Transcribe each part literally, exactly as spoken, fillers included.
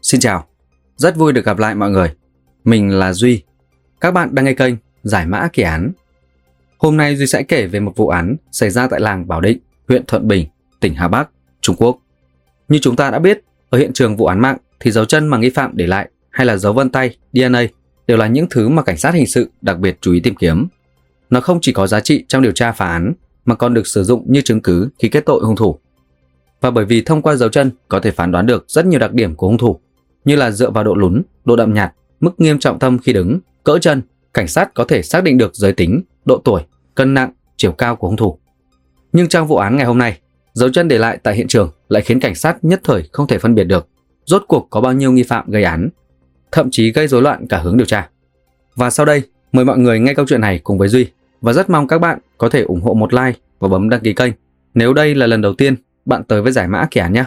Xin chào, rất vui được gặp lại mọi người. Mình là Duy. Các bạn đang nghe kênh Giải mã kỳ án. Hôm nay Duy sẽ kể về một vụ án xảy ra tại làng Bảo Định, huyện Thuận Bình, tỉnh Hà Bắc, Trung Quốc. Như chúng ta đã biết, ở hiện trường vụ án mạng thì dấu chân mà nghi phạm để lại hay là dấu vân tay, đê en a đều là những thứ mà cảnh sát hình sự đặc biệt chú ý tìm kiếm. Nó không chỉ có giá trị trong điều tra phá án mà còn được sử dụng như chứng cứ khi kết tội hung thủ. Và bởi vì thông qua dấu chân có thể phán đoán được rất nhiều đặc điểm của hung thủ, như là dựa vào độ lún, độ đậm nhạt, mức nghiêm trọng tâm khi đứng, cỡ chân, cảnh sát có thể xác định được giới tính, độ tuổi, cân nặng, chiều cao của hung thủ. Nhưng trong vụ án ngày hôm nay, dấu chân để lại tại hiện trường lại khiến cảnh sát nhất thời không thể phân biệt được rốt cuộc có bao nhiêu nghi phạm gây án, thậm chí gây rối loạn cả hướng điều tra. Và sau đây, mời mọi người nghe câu chuyện này cùng với Duy, và rất mong các bạn có thể ủng hộ một like và bấm đăng ký kênh nếu đây là lần đầu tiên bạn tới với Giải mã kỳ án nhé.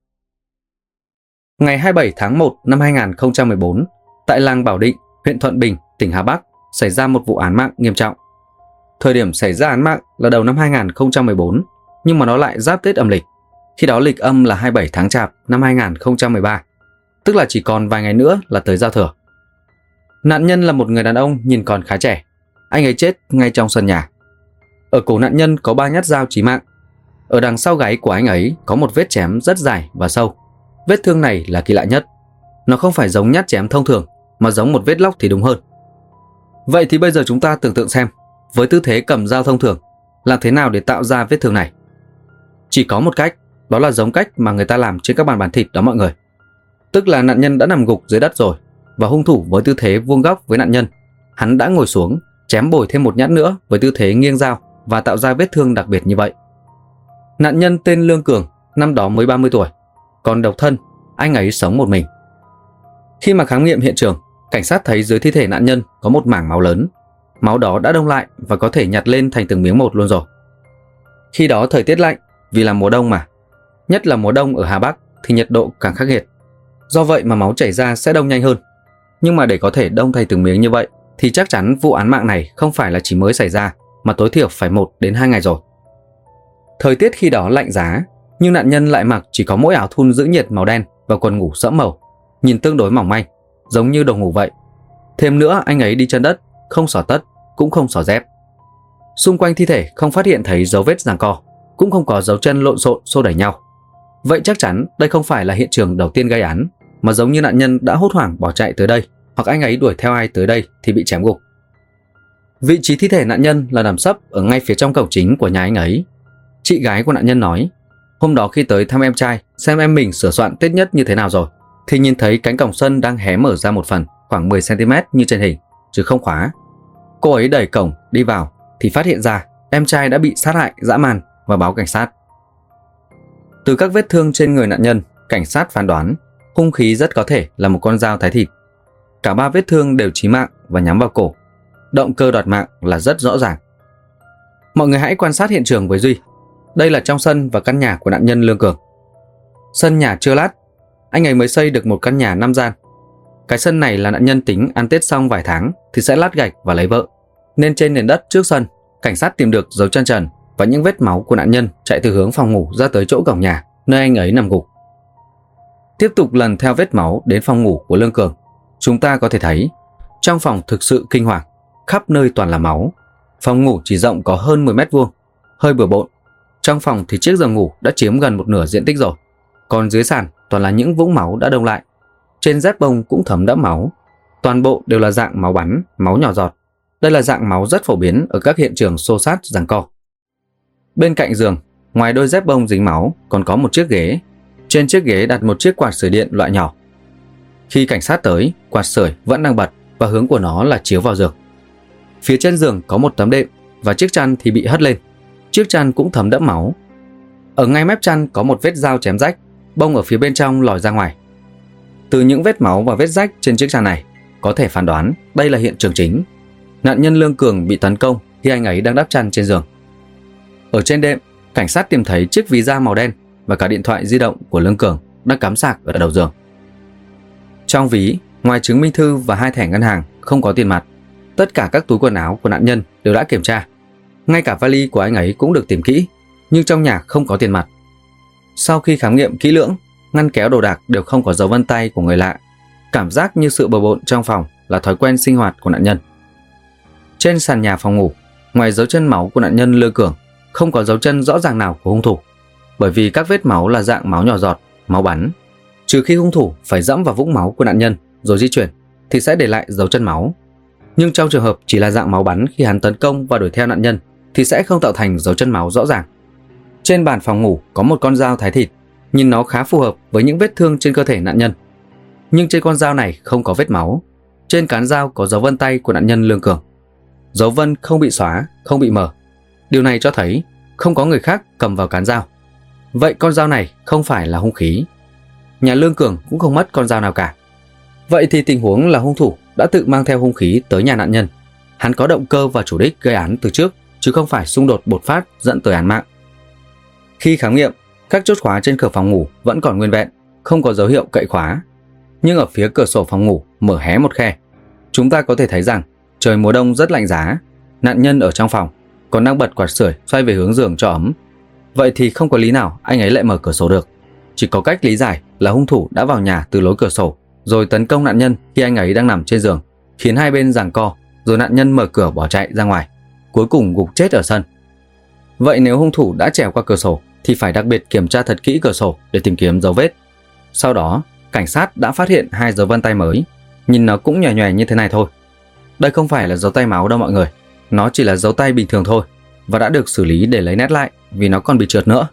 Ngày hai mươi bảy tháng một năm hai nghìn không trăm mười bốn, tại làng Bảo Định, huyện Thuận Bình, tỉnh Hà Bắc xảy ra một vụ án mạng nghiêm trọng. Thời điểm xảy ra án mạng là đầu năm hai nghìn không trăm mười bốn, nhưng mà nó lại giáp Tết âm lịch. Khi đó lịch âm là hai mươi bảy tháng Chạp năm hai nghìn không trăm mười ba, tức là chỉ còn vài ngày nữa là tới giao thừa. Nạn nhân là một người đàn ông nhìn còn khá trẻ. Anh ấy chết ngay trong sân nhà. Ở cổ nạn nhân có ba nhát dao chí mạng. Ở đằng sau gáy của anh ấy có một vết chém rất dài và sâu. Vết thương này là kỳ lạ nhất. Nó không phải giống nhát chém thông thường, mà giống một vết lóc thì đúng hơn. Vậy thì bây giờ chúng ta tưởng tượng xem, với tư thế cầm dao thông thường, làm thế nào để tạo ra vết thương này? Chỉ có một cách, đó là giống cách mà người ta làm trên các bàn bán thịt đó mọi người. Tức là nạn nhân đã nằm gục dưới đất rồi, và hung thủ với tư thế vuông góc với nạn nhân, hắn đã ngồi xuống, chém bồi thêm một nhát nữa với tư thế nghiêng dao và tạo ra vết thương đặc biệt như vậy. Nạn nhân tên Lương Cường, năm đó mới ba mươi tuổi, còn độc thân, anh ấy sống một mình. Khi mà khám nghiệm hiện trường, cảnh sát thấy dưới thi thể nạn nhân có một mảng máu lớn. Máu đó đã đông lại và có thể nhặt lên thành từng miếng một luôn rồi. Khi đó thời tiết lạnh, vì là mùa đông mà. Nhất là mùa đông ở Hà Bắc thì nhiệt độ càng khắc nghiệt. Do vậy mà máu chảy ra sẽ đông nhanh hơn. Nhưng mà để có thể đông thành từng miếng như vậy thì chắc chắn vụ án mạng này không phải là chỉ mới xảy ra, mà tối thiểu phải một đến hai ngày rồi. Thời tiết khi đó lạnh giá, nhưng nạn nhân lại mặc chỉ có mỗi áo thun giữ nhiệt màu đen và quần ngủ sẫm màu, nhìn tương đối mỏng manh, giống như đồ ngủ vậy. Thêm nữa, anh ấy đi chân đất, không xỏ tất, cũng không xỏ dép. Xung quanh thi thể không phát hiện thấy dấu vết giằng co, cũng không có dấu chân lộn xộn xô đẩy nhau. Vậy chắc chắn đây không phải là hiện trường đầu tiên gây án, mà giống như nạn nhân đã hốt hoảng bỏ chạy tới đây, hoặc anh ấy đuổi theo ai tới đây thì bị chém gục. Vị trí thi thể nạn nhân là nằm sấp ở ngay phía trong cổng chính của nhà anh ấy. Chị gái của nạn nhân nói, hôm đó khi tới thăm em trai xem em mình sửa soạn Tết nhất như thế nào rồi, thì nhìn thấy cánh cổng sân đang hé mở ra một phần khoảng mười xăng ti mét như trên hình, chứ không khóa. Cô ấy đẩy cổng đi vào thì phát hiện ra em trai đã bị sát hại dã man và báo cảnh sát. Từ các vết thương trên người nạn nhân, cảnh sát phán đoán hung khí rất có thể là một con dao thái thịt. Cả ba vết thương đều chí mạng và nhắm vào cổ. Động cơ đoạt mạng là rất rõ ràng. Mọi người hãy quan sát hiện trường với Duy. Đây là trong sân và căn nhà của nạn nhân Lương Cường. Sân nhà chưa lát, anh ấy mới xây được một căn nhà năm gian. Cái sân này là nạn nhân tính ăn Tết xong vài tháng thì sẽ lát gạch và lấy vợ. Nên trên nền đất trước sân, cảnh sát tìm được dấu chân trần và những vết máu của nạn nhân chạy từ hướng phòng ngủ ra tới chỗ cổng nhà, nơi anh ấy nằm gục. Tiếp tục lần theo vết máu đến phòng ngủ của Lương Cường, chúng ta có thể thấy trong phòng thực sự kinh hoàng, khắp nơi toàn là máu. Phòng ngủ chỉ rộng có hơn mười mét vuông, hơi bừa bộn. Trong phòng thì chiếc giường ngủ đã chiếm gần một nửa diện tích rồi, còn dưới sàn toàn là những vũng máu đã đông lại. Trên dép bông cũng thấm đẫm máu. Toàn bộ đều là dạng máu bắn, máu nhỏ giọt. Đây là dạng máu rất phổ biến ở các hiện trường xô xát giằng co. Bên cạnh giường, ngoài đôi dép bông dính máu, còn có một chiếc ghế. Trên chiếc ghế đặt một chiếc quạt sưởi điện loại nhỏ. Khi cảnh sát tới, quạt sưởi vẫn đang bật và hướng của nó là chiếu vào giường. Phía trên giường có một tấm đệm và chiếc chăn thì bị hất lên. Chiếc chăn cũng thấm đẫm máu. Ở ngay mép chăn có một vết dao chém rách, bông ở phía bên trong lòi ra ngoài. Từ những vết máu và vết rách trên chiếc chăn này, có thể phán đoán đây là hiện trường chính. Nạn nhân Lương Cường bị tấn công khi anh ấy đang đắp chăn trên giường. Ở trên đệm, cảnh sát tìm thấy chiếc ví da màu đen và cả điện thoại di động của Lương Cường đang cắm sạc ở đầu giường. Trong ví, ngoài chứng minh thư và hai thẻ ngân hàng không có tiền mặt, tất cả các túi quần áo của nạn nhân đều đã kiểm tra. Ngay cả vali của anh ấy cũng được tìm kỹ, nhưng trong nhà không có tiền mặt. Sau khi khám nghiệm kỹ lưỡng, ngăn kéo đồ đạc đều không có dấu vân tay của người lạ. Cảm giác như sự bừa bộn trong phòng là thói quen sinh hoạt của nạn nhân. Trên sàn nhà phòng ngủ, ngoài dấu chân máu của nạn nhân Lương Cường, không có dấu chân rõ ràng nào của hung thủ, bởi vì các vết máu là dạng máu nhỏ giọt, máu bắn. Trừ khi hung thủ phải dẫm vào vũng máu của nạn nhân rồi di chuyển thì sẽ để lại dấu chân máu. Nhưng trong trường hợp chỉ là dạng máu bắn khi hắn tấn công và đuổi theo nạn nhân thì sẽ không tạo thành dấu chân máu rõ ràng. Trên bàn phòng ngủ có một con dao thái thịt, nhìn nó khá phù hợp với những vết thương trên cơ thể nạn nhân. Nhưng trên con dao này không có vết máu. Trên cán dao có dấu vân tay của nạn nhân Lương Cường. Dấu vân không bị xóa, không bị mờ. Điều này cho thấy không có người khác cầm vào cán dao. Vậy con dao này không phải là hung khí. Nhà Lương Cường cũng không mất con dao nào cả. Vậy thì tình huống là hung thủ đã tự mang theo hung khí tới nhà nạn nhân. Hắn có động cơ và chủ đích gây án từ trước, chứ không phải xung đột bột phát dẫn tới án mạng. Khi khám nghiệm, các chốt khóa trên cửa phòng ngủ vẫn còn nguyên vẹn, không có dấu hiệu cậy khóa. Nhưng ở phía cửa sổ phòng ngủ mở hé một khe. Chúng ta có thể thấy rằng trời mùa đông rất lạnh giá. Nạn nhân ở trong phòng, còn đang bật quạt sưởi xoay về hướng giường cho ấm. Vậy thì không có lý nào anh ấy lại mở cửa sổ được. Chỉ có cách lý giải là hung thủ đã vào nhà từ lối cửa sổ, rồi tấn công nạn nhân khi anh ấy đang nằm trên giường, khiến hai bên giằng co, rồi nạn nhân mở cửa bỏ chạy ra ngoài, cuối cùng gục chết ở sân. Vậy nếu hung thủ đã trèo qua cửa sổ thì phải đặc biệt kiểm tra thật kỹ cửa sổ để tìm kiếm dấu vết. Sau đó, cảnh sát đã phát hiện hai dấu vân tay mới, nhìn nó cũng nhòe nhòe như thế này thôi. Đây không phải là dấu tay máu đâu mọi người, nó chỉ là dấu tay bình thường thôi và đã được xử lý để lấy nét lại vì nó còn bị trượt nữa.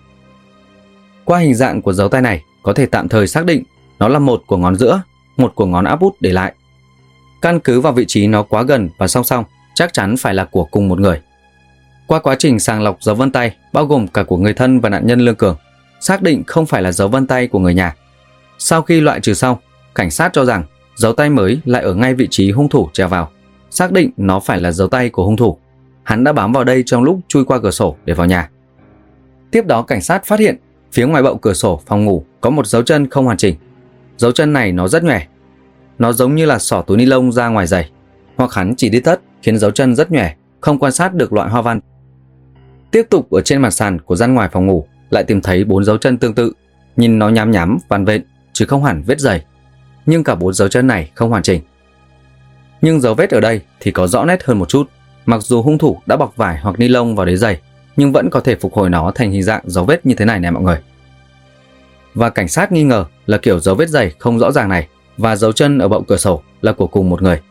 Qua hình dạng của dấu tay này, có thể tạm thời xác định nó là một của ngón giữa, một của ngón áp út để lại. Căn cứ vào vị trí nó quá gần và song song, chắc chắn phải là của cùng một người. Qua quá trình sàng lọc dấu vân tay, bao gồm cả của người thân và nạn nhân Lương Cường, xác định không phải là dấu vân tay của người nhà. Sau khi loại trừ xong, cảnh sát cho rằng dấu tay mới lại ở ngay vị trí hung thủ trèo vào, xác định nó phải là dấu tay của hung thủ. Hắn đã bám vào đây trong lúc chui qua cửa sổ để vào nhà. Tiếp đó cảnh sát phát hiện phía ngoài bậu cửa sổ phòng ngủ có một dấu chân không hoàn chỉnh. Dấu chân này nó rất nhòe. Nó giống như là xỏ túi ni lông ra ngoài giày, hoặc hắn chỉ đi tất khiến dấu chân rất nhòe, không quan sát được loại hoa văn. Tiếp tục ở trên mặt sàn của gian ngoài phòng ngủ lại tìm thấy bốn dấu chân tương tự, nhìn nó nhám nhám vằn vện chứ không hẳn vết giày. Nhưng cả bốn dấu chân này không hoàn chỉnh. Nhưng dấu vết ở đây thì có rõ nét hơn một chút. Mặc dù hung thủ đã bọc vải hoặc ni lông vào đế giày, nhưng vẫn có thể phục hồi nó thành hình dạng dấu vết như thế này nè mọi người. Và cảnh sát nghi ngờ là kiểu dấu vết giày không rõ ràng này và dấu chân ở bậu cửa sổ là của cùng một người.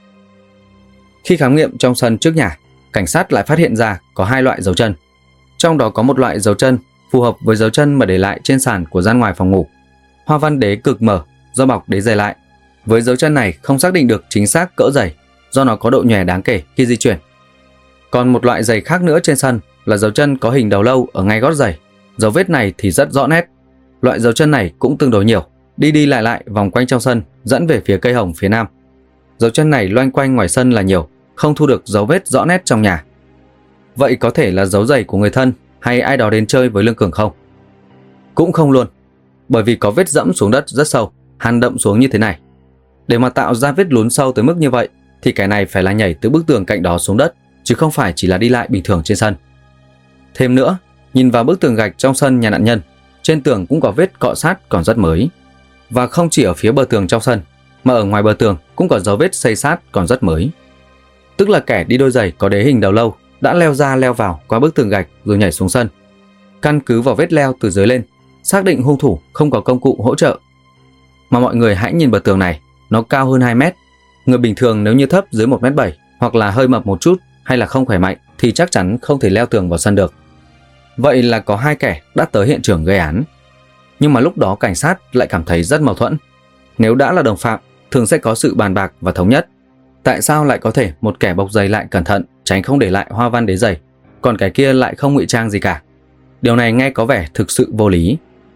Khi khám nghiệm trong sân trước nhà, cảnh sát lại phát hiện ra có hai loại dấu chân. Trong đó có một loại dấu chân phù hợp với dấu chân mà để lại trên sàn của gian ngoài phòng ngủ. Hoa văn đế cực mở do bọc đế giày lại. Với dấu chân này không xác định được chính xác cỡ giày do nó có độ nhòe đáng kể khi di chuyển. Còn một loại giày khác nữa trên sân là dấu chân có hình đầu lâu ở ngay gót giày. Dấu vết này thì rất rõ nét. Loại dấu chân này cũng tương đối nhiều, đi đi lại lại vòng quanh trong sân, dẫn về phía cây hồng phía nam. Dấu chân này loanh quanh ngoài sân là nhiều, không thu được dấu vết rõ nét trong nhà. Vậy có thể là dấu giày của người thân hay ai đó đến chơi với Lương Cường không? Cũng không luôn, bởi vì có vết dẫm xuống đất rất sâu, hằn đậm xuống như thế này. Để mà tạo ra vết lún sâu tới mức như vậy thì cái này phải là nhảy từ bức tường cạnh đó xuống đất, chứ không phải chỉ là đi lại bình thường trên sân. Thêm nữa, nhìn vào bức tường gạch trong sân nhà nạn nhân, trên tường cũng có vết cọ sát còn rất mới. Và không chỉ ở phía bờ tường trong sân, mà ở ngoài bờ tường cũng có dấu vết xây sát còn rất mới. Tức là kẻ đi đôi giày có đế hình đầu lâu đã leo ra leo vào qua bức tường gạch rồi nhảy xuống sân. Căn cứ vào vết leo từ dưới lên, xác định hung thủ không có công cụ hỗ trợ. Mà mọi người hãy nhìn bờ tường này, nó cao hơn hai mét. Người bình thường nếu như thấp dưới một mét bảy hoặc là hơi mập một chút hay là không khỏe mạnh thì chắc chắn không thể leo tường vào sân được. Vậy là có hai kẻ đã tới hiện trường gây án. Nhưng mà lúc đó cảnh sát lại cảm thấy rất mâu thuẫn. Nếu đã là đồng phạm, thường sẽ có sự bàn bạc và thống nhất. Tại sao lại có thể một kẻ bọc giày lại cẩn thận, tránh không để lại hoa văn đế giày, còn cái kia lại không ngụy trang gì cả? Điều này nghe có vẻ thực sự vô lý.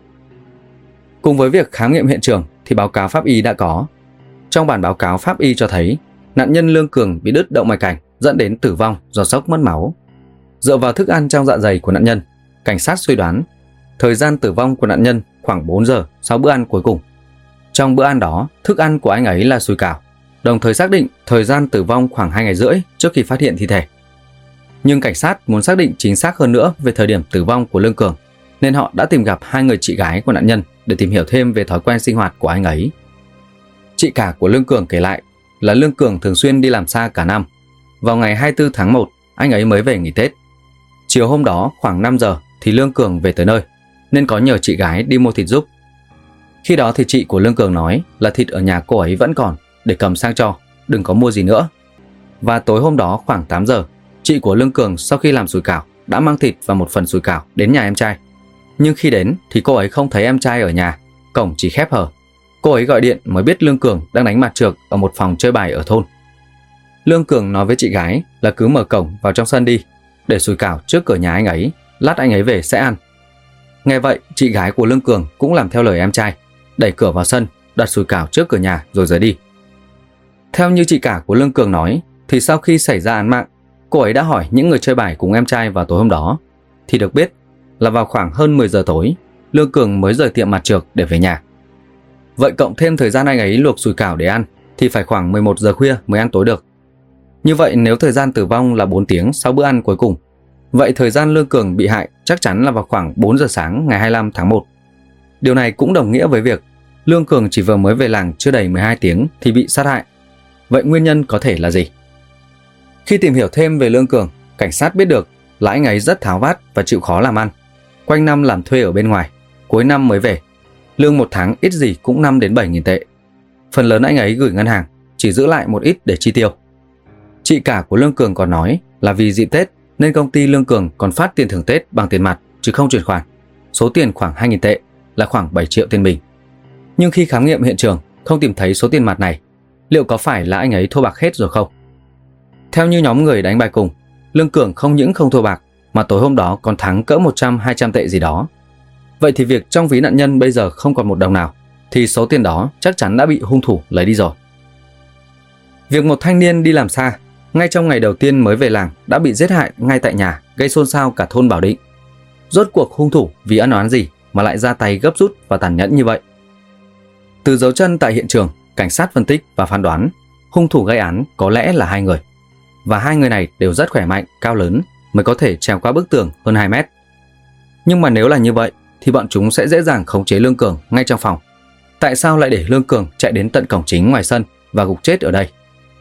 Cùng với việc khám nghiệm hiện trường thì báo cáo pháp y đã có. Trong bản báo cáo pháp y cho thấy nạn nhân Lương Cường bị đứt động mạch cảnh dẫn đến tử vong do sốc mất máu. Dựa vào thức ăn trong dạ dày của nạn nhân, cảnh sát suy đoán thời gian tử vong của nạn nhân khoảng bốn giờ sau bữa ăn cuối cùng. Trong bữa ăn đó, thức ăn của anh ấy là sủi cảo, đồng thời xác định thời gian tử vong khoảng hai ngày rưỡi trước khi phát hiện thi thể. Nhưng cảnh sát muốn xác định chính xác hơn nữa về thời điểm tử vong của Lương Cường, nên họ đã tìm gặp hai người chị gái của nạn nhân để tìm hiểu thêm về thói quen sinh hoạt của anh ấy. Chị cả của Lương Cường kể lại là Lương Cường thường xuyên đi làm xa cả năm. Vào ngày hai mươi tư tháng một, anh ấy mới về nghỉ Tết. Chiều hôm đó khoảng năm giờ thì Lương Cường về tới nơi, nên có nhờ chị gái đi mua thịt giúp. Khi đó thì chị của Lương Cường nói là thịt ở nhà cô ấy vẫn còn, để cầm sang cho, đừng có mua gì nữa. Và tối hôm đó khoảng tám giờ, chị của Lương Cường sau khi làm sủi cảo đã mang thịt và một phần sủi cảo đến nhà em trai. Nhưng khi đến thì cô ấy không thấy em trai ở nhà, cổng chỉ khép hờ. Cô ấy gọi điện mới biết Lương Cường đang đánh mặt trược ở một phòng chơi bài ở thôn. Lương Cường nói với chị gái là cứ mở cổng vào trong sân đi, để sủi cảo trước cửa nhà anh ấy, lát anh ấy về sẽ ăn. Nghe vậy, chị gái của Lương Cường cũng làm theo lời em trai, đẩy cửa vào sân, đặt sủi cảo trước cửa nhà rồi rời đi. Theo như chị cả của Lương Cường nói, thì sau khi xảy ra án mạng, cô ấy đã hỏi những người chơi bài cùng em trai vào tối hôm đó, thì được biết là vào khoảng hơn mười giờ tối, Lương Cường mới rời tiệm mặt trược để về nhà. Vậy cộng thêm thời gian anh ấy luộc sủi cảo để ăn thì phải khoảng mười một giờ khuya mới ăn tối được. Như vậy nếu thời gian tử vong là bốn tiếng sau bữa ăn cuối cùng, vậy thời gian Lương Cường bị hại chắc chắn là vào khoảng bốn giờ sáng ngày hai mươi lăm tháng một. Điều này cũng đồng nghĩa với việc Lương Cường chỉ vừa mới về làng chưa đầy mười hai tiếng thì bị sát hại. Vậy nguyên nhân có thể là gì? Khi tìm hiểu thêm về Lương Cường, cảnh sát biết được là anh ấy rất tháo vát và chịu khó làm ăn. Quanh năm làm thuê ở bên ngoài, cuối năm mới về. Lương một tháng ít gì cũng năm đến bảy nghìn tệ. Phần lớn anh ấy gửi ngân hàng, chỉ giữ lại một ít để chi tiêu. Chị cả của Lương Cường còn nói là vì dịp Tết nên công ty Lương Cường còn phát tiền thưởng Tết bằng tiền mặt chứ không chuyển khoản. Số tiền khoảng hai nghìn tệ, là khoảng bảy triệu tiền Bình. Nhưng khi khám nghiệm hiện trường không tìm thấy số tiền mặt này, liệu có phải là anh ấy thua bạc hết rồi không? Theo như nhóm người đánh bài cùng, Lương Cường không những không thua bạc mà tối hôm đó còn thắng cỡ một trăm hai trăm tệ gì đó. Vậy thì việc trong ví nạn nhân bây giờ không còn một đồng nào, thì số tiền đó chắc chắn đã bị hung thủ lấy đi rồi. Việc một thanh niên đi làm xa, ngay trong ngày đầu tiên mới về làng đã bị giết hại ngay tại nhà, gây xôn xao cả thôn Bảo Định. Rốt cuộc hung thủ vì ân oán gì mà lại ra tay gấp rút và tàn nhẫn như vậy? Từ dấu chân tại hiện trường, cảnh sát phân tích và phán đoán hung thủ gây án có lẽ là hai người. Và hai người này đều rất khỏe mạnh, cao lớn mới có thể trèo qua bức tường hơn hai mét. Nhưng mà nếu là như vậy thì bọn chúng sẽ dễ dàng khống chế Lương Cường ngay trong phòng. Tại sao lại để Lương Cường chạy đến tận cổng chính ngoài sân và gục chết ở đây?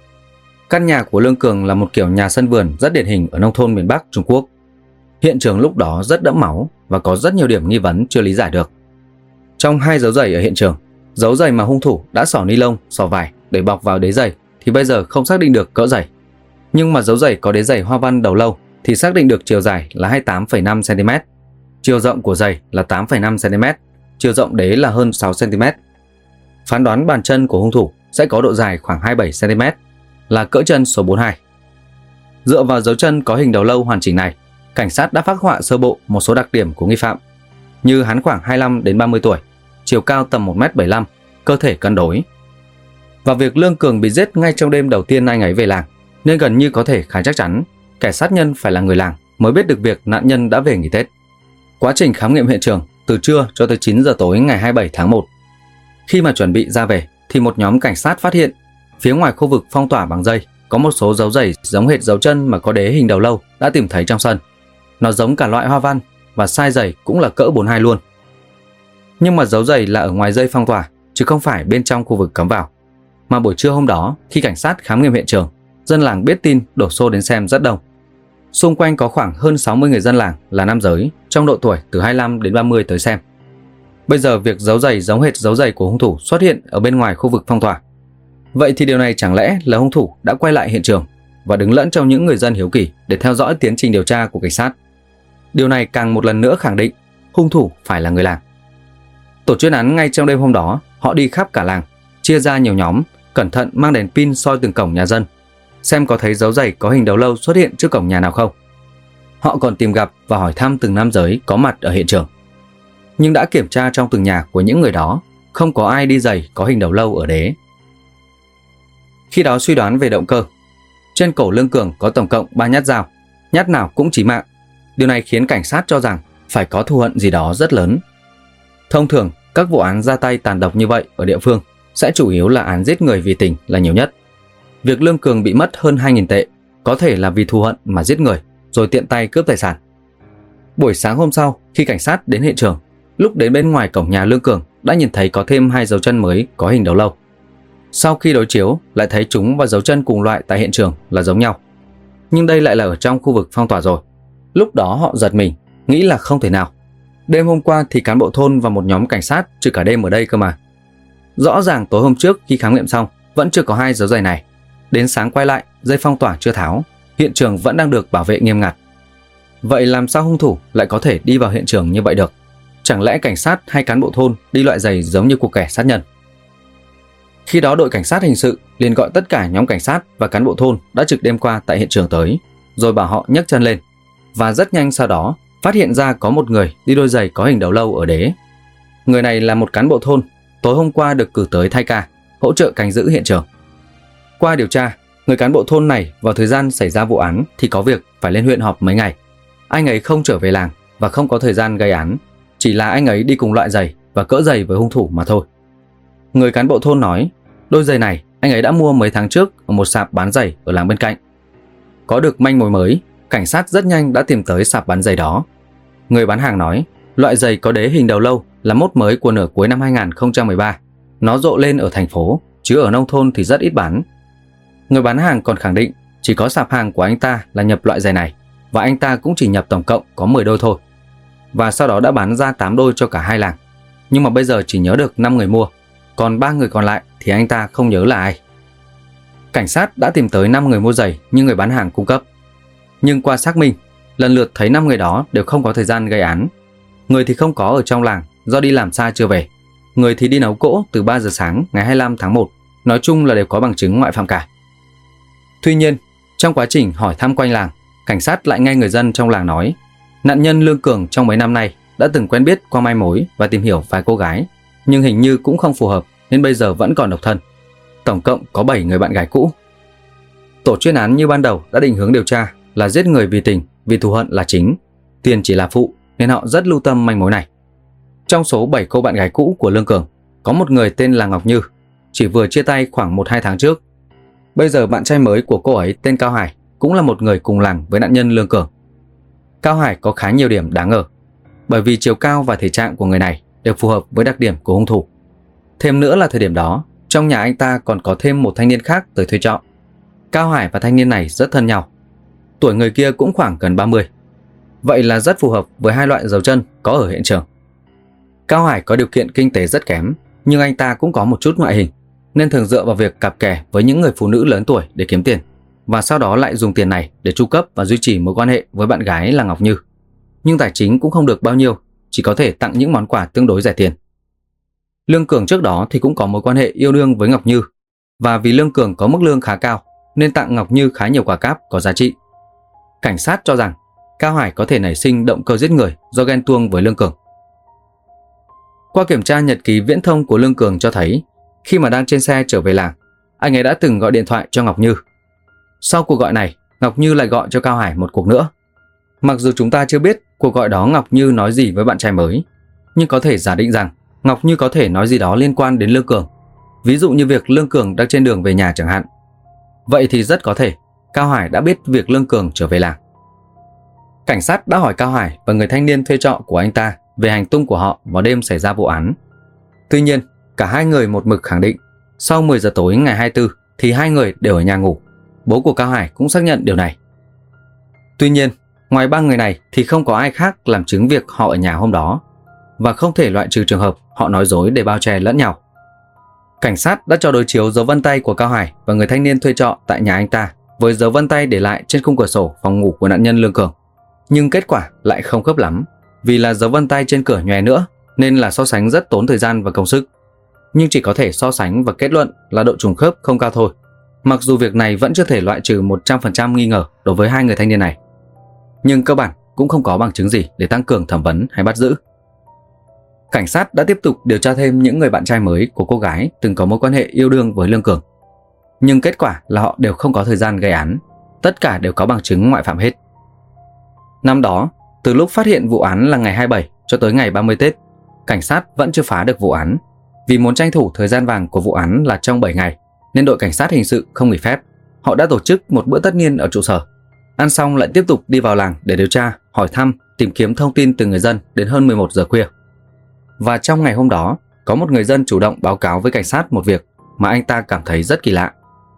Căn nhà của Lương Cường là một kiểu nhà sân vườn rất điển hình ở nông thôn miền Bắc Trung Quốc. Hiện trường lúc đó rất đẫm máu và có rất nhiều điểm nghi vấn chưa lý giải được. Trong hai dấu giày ở hiện trường, dấu giày mà hung thủ đã xỏ ni lông, xỏ vải để bọc vào đế giày thì bây giờ không xác định được cỡ giày. Nhưng mà dấu giày có đế giày hoa văn đầu lâu thì xác định được chiều dài là hai mươi tám phẩy năm xăng ti mét, chiều rộng của giày là tám phẩy năm xăng ti mét, chiều rộng đế là hơn sáu xăng ti mét. Phán đoán bàn chân của hung thủ sẽ có độ dài khoảng hai mươi bảy xăng ti mét, là cỡ chân số bốn mươi hai. Dựa vào dấu chân có hình đầu lâu hoàn chỉnh này, cảnh sát đã phác họa sơ bộ một số đặc điểm của nghi phạm, như hắn khoảng hai mươi lăm đến ba mươi tuổi, chiều cao tầm một mét bảy mươi lăm, cơ thể cân đối. Và việc Lương Cường bị giết ngay trong đêm đầu tiên anh ấy về làng, nên gần như có thể khá chắc chắn kẻ sát nhân phải là người làng mới biết được việc nạn nhân đã về nghỉ Tết. Quá trình khám nghiệm hiện trường từ trưa cho tới chín giờ tối ngày hai mươi bảy tháng một. Khi mà chuẩn bị ra về thì một nhóm cảnh sát phát hiện phía ngoài khu vực phong tỏa bằng dây có một số dấu giày giống hệt dấu chân mà có đế hình đầu lâu đã tìm thấy trong sân. Nó giống cả loại hoa văn và size giày cũng là cỡ bốn mươi hai luôn. Nhưng mà dấu giày là ở ngoài dây phong tỏa chứ không phải bên trong khu vực cấm vào. Mà buổi trưa hôm đó khi cảnh sát khám nghiệm hiện trường, dân làng biết tin đổ xô đến xem rất đông. Xung quanh có khoảng hơn sáu mươi người dân làng là nam giới trong độ tuổi từ hai mươi lăm đến ba mươi tới xem. Bây giờ việc dấu giày giống hệt dấu giày của hung thủ xuất hiện ở bên ngoài khu vực phong tỏa. Vậy thì điều này chẳng lẽ là hung thủ đã quay lại hiện trường và đứng lẫn trong những người dân hiếu kỳ để theo dõi tiến trình điều tra của cảnh sát? Điều này càng một lần nữa khẳng định hung thủ phải là người làng. Tổ chuyên án ngay trong đêm hôm đó, họ đi khắp cả làng, chia ra nhiều nhóm, cẩn thận mang đèn pin soi từng cổng nhà dân, xem có thấy dấu giày có hình đầu lâu xuất hiện trước cổng nhà nào không. Họ còn tìm gặp và hỏi thăm từng nam giới có mặt ở hiện trường. Nhưng đã kiểm tra trong từng nhà của những người đó, không có ai đi giày có hình đầu lâu ở đế. Khi đó suy đoán về động cơ. Trên cổ Lương Cường có tổng cộng ba nhát dao, nhát nào cũng chí mạng. Điều này khiến cảnh sát cho rằng phải có thù hận gì đó rất lớn. Thông thường, các vụ án ra tay tàn độc như vậy ở địa phương sẽ chủ yếu là án giết người vì tình là nhiều nhất. Việc Lương Cường bị mất hơn hai nghìn tệ có thể là vì thù hận mà giết người rồi tiện tay cướp tài sản. Buổi sáng hôm sau, khi cảnh sát đến hiện trường, lúc đến bên ngoài cổng nhà Lương Cường đã nhìn thấy có thêm hai dấu chân mới có hình đầu lâu. Sau khi đối chiếu lại thấy chúng và dấu chân cùng loại tại hiện trường là giống nhau. Nhưng đây lại là ở trong khu vực phong tỏa rồi. Lúc đó họ giật mình, nghĩ là không thể nào. Đêm hôm qua thì cán bộ thôn và một nhóm cảnh sát trực cả đêm ở đây cơ mà. Rõ ràng tối hôm trước khi khám nghiệm xong vẫn chưa có hai dấu giày này. Đến sáng quay lại, dây phong tỏa chưa tháo, hiện trường vẫn đang được bảo vệ nghiêm ngặt. Vậy làm sao hung thủ lại có thể đi vào hiện trường như vậy được? Chẳng lẽ cảnh sát hay cán bộ thôn đi loại giày giống như của kẻ sát nhân? Khi đó đội cảnh sát hình sự liền gọi tất cả nhóm cảnh sát và cán bộ thôn đã trực đêm qua tại hiện trường tới, rồi bảo họ nhấc chân lên. Và rất nhanh sau đó phát hiện ra có một người đi đôi giày có hình đầu lâu ở đế. Người này là một cán bộ thôn, tối hôm qua được cử tới thay ca, hỗ trợ canh giữ hiện trường. Qua điều tra, người cán bộ thôn này vào thời gian xảy ra vụ án thì có việc phải lên huyện họp mấy ngày. Anh ấy không trở về làng và không có thời gian gây án, chỉ là anh ấy đi cùng loại giày và cỡ giày với hung thủ mà thôi. Người cán bộ thôn nói, đôi giày này anh ấy đã mua mấy tháng trước ở một sạp bán giày ở làng bên cạnh. Có được manh mối mới, cảnh sát rất nhanh đã tìm tới sạp bán giày đó. Người bán hàng nói, loại giày có đế hình đầu lâu là mốt mới của nửa cuối năm hai nghìn không trăm mười ba. Nó rộ lên ở thành phố, chứ ở nông thôn thì rất ít bán. Người bán hàng còn khẳng định chỉ có sạp hàng của anh ta là nhập loại giày này, và anh ta cũng chỉ nhập tổng cộng có mười đôi thôi. Và sau đó đã bán ra tám đôi cho cả hai làng. Nhưng mà bây giờ chỉ nhớ được năm người mua, còn ba người còn lại thì anh ta không nhớ là ai. Cảnh sát đã tìm tới năm người mua giày như người bán hàng cung cấp. Nhưng qua xác minh, lần lượt thấy năm người đó đều không có thời gian gây án. Người thì không có ở trong làng do đi làm xa chưa về. Người thì đi nấu cỗ từ ba giờ sáng ngày hai mươi lăm tháng một. Nói chung là đều có bằng chứng ngoại phạm cả. Tuy nhiên, trong quá trình hỏi thăm quanh làng, cảnh sát lại nghe người dân trong làng nói nạn nhân Lương Cường trong mấy năm nay đã từng quen biết qua mai mối và tìm hiểu vài cô gái, nhưng hình như cũng không phù hợp nên bây giờ vẫn còn độc thân. Tổng cộng có bảy người bạn gái cũ. Tổ chuyên án như ban đầu đã định hướng điều tra là giết người vì tình, vì thù hận là chính, tiền chỉ là phụ, nên họ rất lưu tâm manh mối này. Trong số bảy cô bạn gái cũ của Lương Cường, có một người tên là Ngọc Như, chỉ vừa chia tay khoảng một hai tháng trước. Bây giờ bạn trai mới của cô ấy tên Cao Hải cũng là một người cùng làng với nạn nhân Lương Cường. Cao Hải có khá nhiều điểm đáng ngờ, bởi vì chiều cao và thể trạng của người này đều phù hợp với đặc điểm của hung thủ. Thêm nữa là thời điểm đó, trong nhà anh ta còn có thêm một thanh niên khác tới thuê trọ. Cao Hải và thanh niên này rất thân nhau. Tuổi người kia cũng khoảng gần ba mươi. Vậy là rất phù hợp với hai loại dấu chân có ở hiện trường. Cao Hải có điều kiện kinh tế rất kém, nhưng anh ta cũng có một chút ngoại hình, nên thường dựa vào việc cặp kè với những người phụ nữ lớn tuổi để kiếm tiền, và sau đó lại dùng tiền này để tru cấp và duy trì mối quan hệ với bạn gái là Ngọc Như. Nhưng tài chính cũng không được bao nhiêu, chỉ có thể tặng những món quà tương đối rẻ tiền. Lương Cường trước đó thì cũng có mối quan hệ yêu đương với Ngọc Như, và vì Lương Cường có mức lương khá cao nên tặng Ngọc Như khá nhiều quà cáp có giá trị. Cảnh sát cho rằng Cao Hải có thể nảy sinh động cơ giết người do ghen tuông với Lương Cường. Qua kiểm tra nhật ký viễn thông của Lương Cường cho thấy, khi mà đang trên xe trở về làng, anh ấy đã từng gọi điện thoại cho Ngọc Như. Sau cuộc gọi này, Ngọc Như lại gọi cho Cao Hải một cuộc nữa. Mặc dù chúng ta chưa biết cuộc gọi đó Ngọc Như nói gì với bạn trai mới, nhưng có thể giả định rằng Ngọc Như có thể nói gì đó liên quan đến Lương Cường, ví dụ như việc Lương Cường đang trên đường về nhà chẳng hạn. Vậy thì rất có thể Cao Hải đã biết việc Lương Cường trở về làng. Cảnh sát đã hỏi Cao Hải và người thanh niên thuê trọ của anh ta về hành tung của họ vào đêm xảy ra vụ án. Tuy nhiên, cả hai người một mực khẳng định sau mười giờ tối ngày hai mươi tư thì hai người đều ở nhà ngủ. Bố của Cao Hải cũng xác nhận điều này. Tuy nhiên, ngoài ba người này thì không có ai khác làm chứng việc họ ở nhà hôm đó, và không thể loại trừ trường hợp họ nói dối để bao che lẫn nhau. Cảnh sát đã cho đối chiếu dấu vân tay của Cao Hải và người thanh niên thuê trọ tại nhà anh ta với dấu vân tay để lại trên khung cửa sổ phòng ngủ của nạn nhân Lương Cường. Nhưng kết quả lại không khớp lắm, vì là dấu vân tay trên cửa nhòe nữa, nên là so sánh rất tốn thời gian và công sức. Nhưng chỉ có thể so sánh và kết luận là độ trùng khớp không cao thôi, mặc dù việc này vẫn chưa thể loại trừ một trăm phần trăm nghi ngờ đối với hai người thanh niên này. Nhưng cơ bản cũng không có bằng chứng gì để tăng cường thẩm vấn hay bắt giữ. Cảnh sát đã tiếp tục điều tra thêm những người bạn trai mới của cô gái từng có mối quan hệ yêu đương với Lương Cường. Nhưng kết quả là họ đều không có thời gian gây án, tất cả đều có bằng chứng ngoại phạm hết. Năm đó, từ lúc phát hiện vụ án là ngày hai mươi bảy cho tới ngày ba mươi Tết, cảnh sát vẫn chưa phá được vụ án. Vì muốn tranh thủ thời gian vàng của vụ án là trong bảy ngày, nên đội cảnh sát hình sự không nghỉ phép. Họ đã tổ chức một bữa tất niên ở trụ sở. Ăn xong lại tiếp tục đi vào làng để điều tra, hỏi thăm, tìm kiếm thông tin từ người dân đến hơn mười một giờ khuya. Và trong ngày hôm đó, có một người dân chủ động báo cáo với cảnh sát một việc mà anh ta cảm thấy rất kỳ lạ.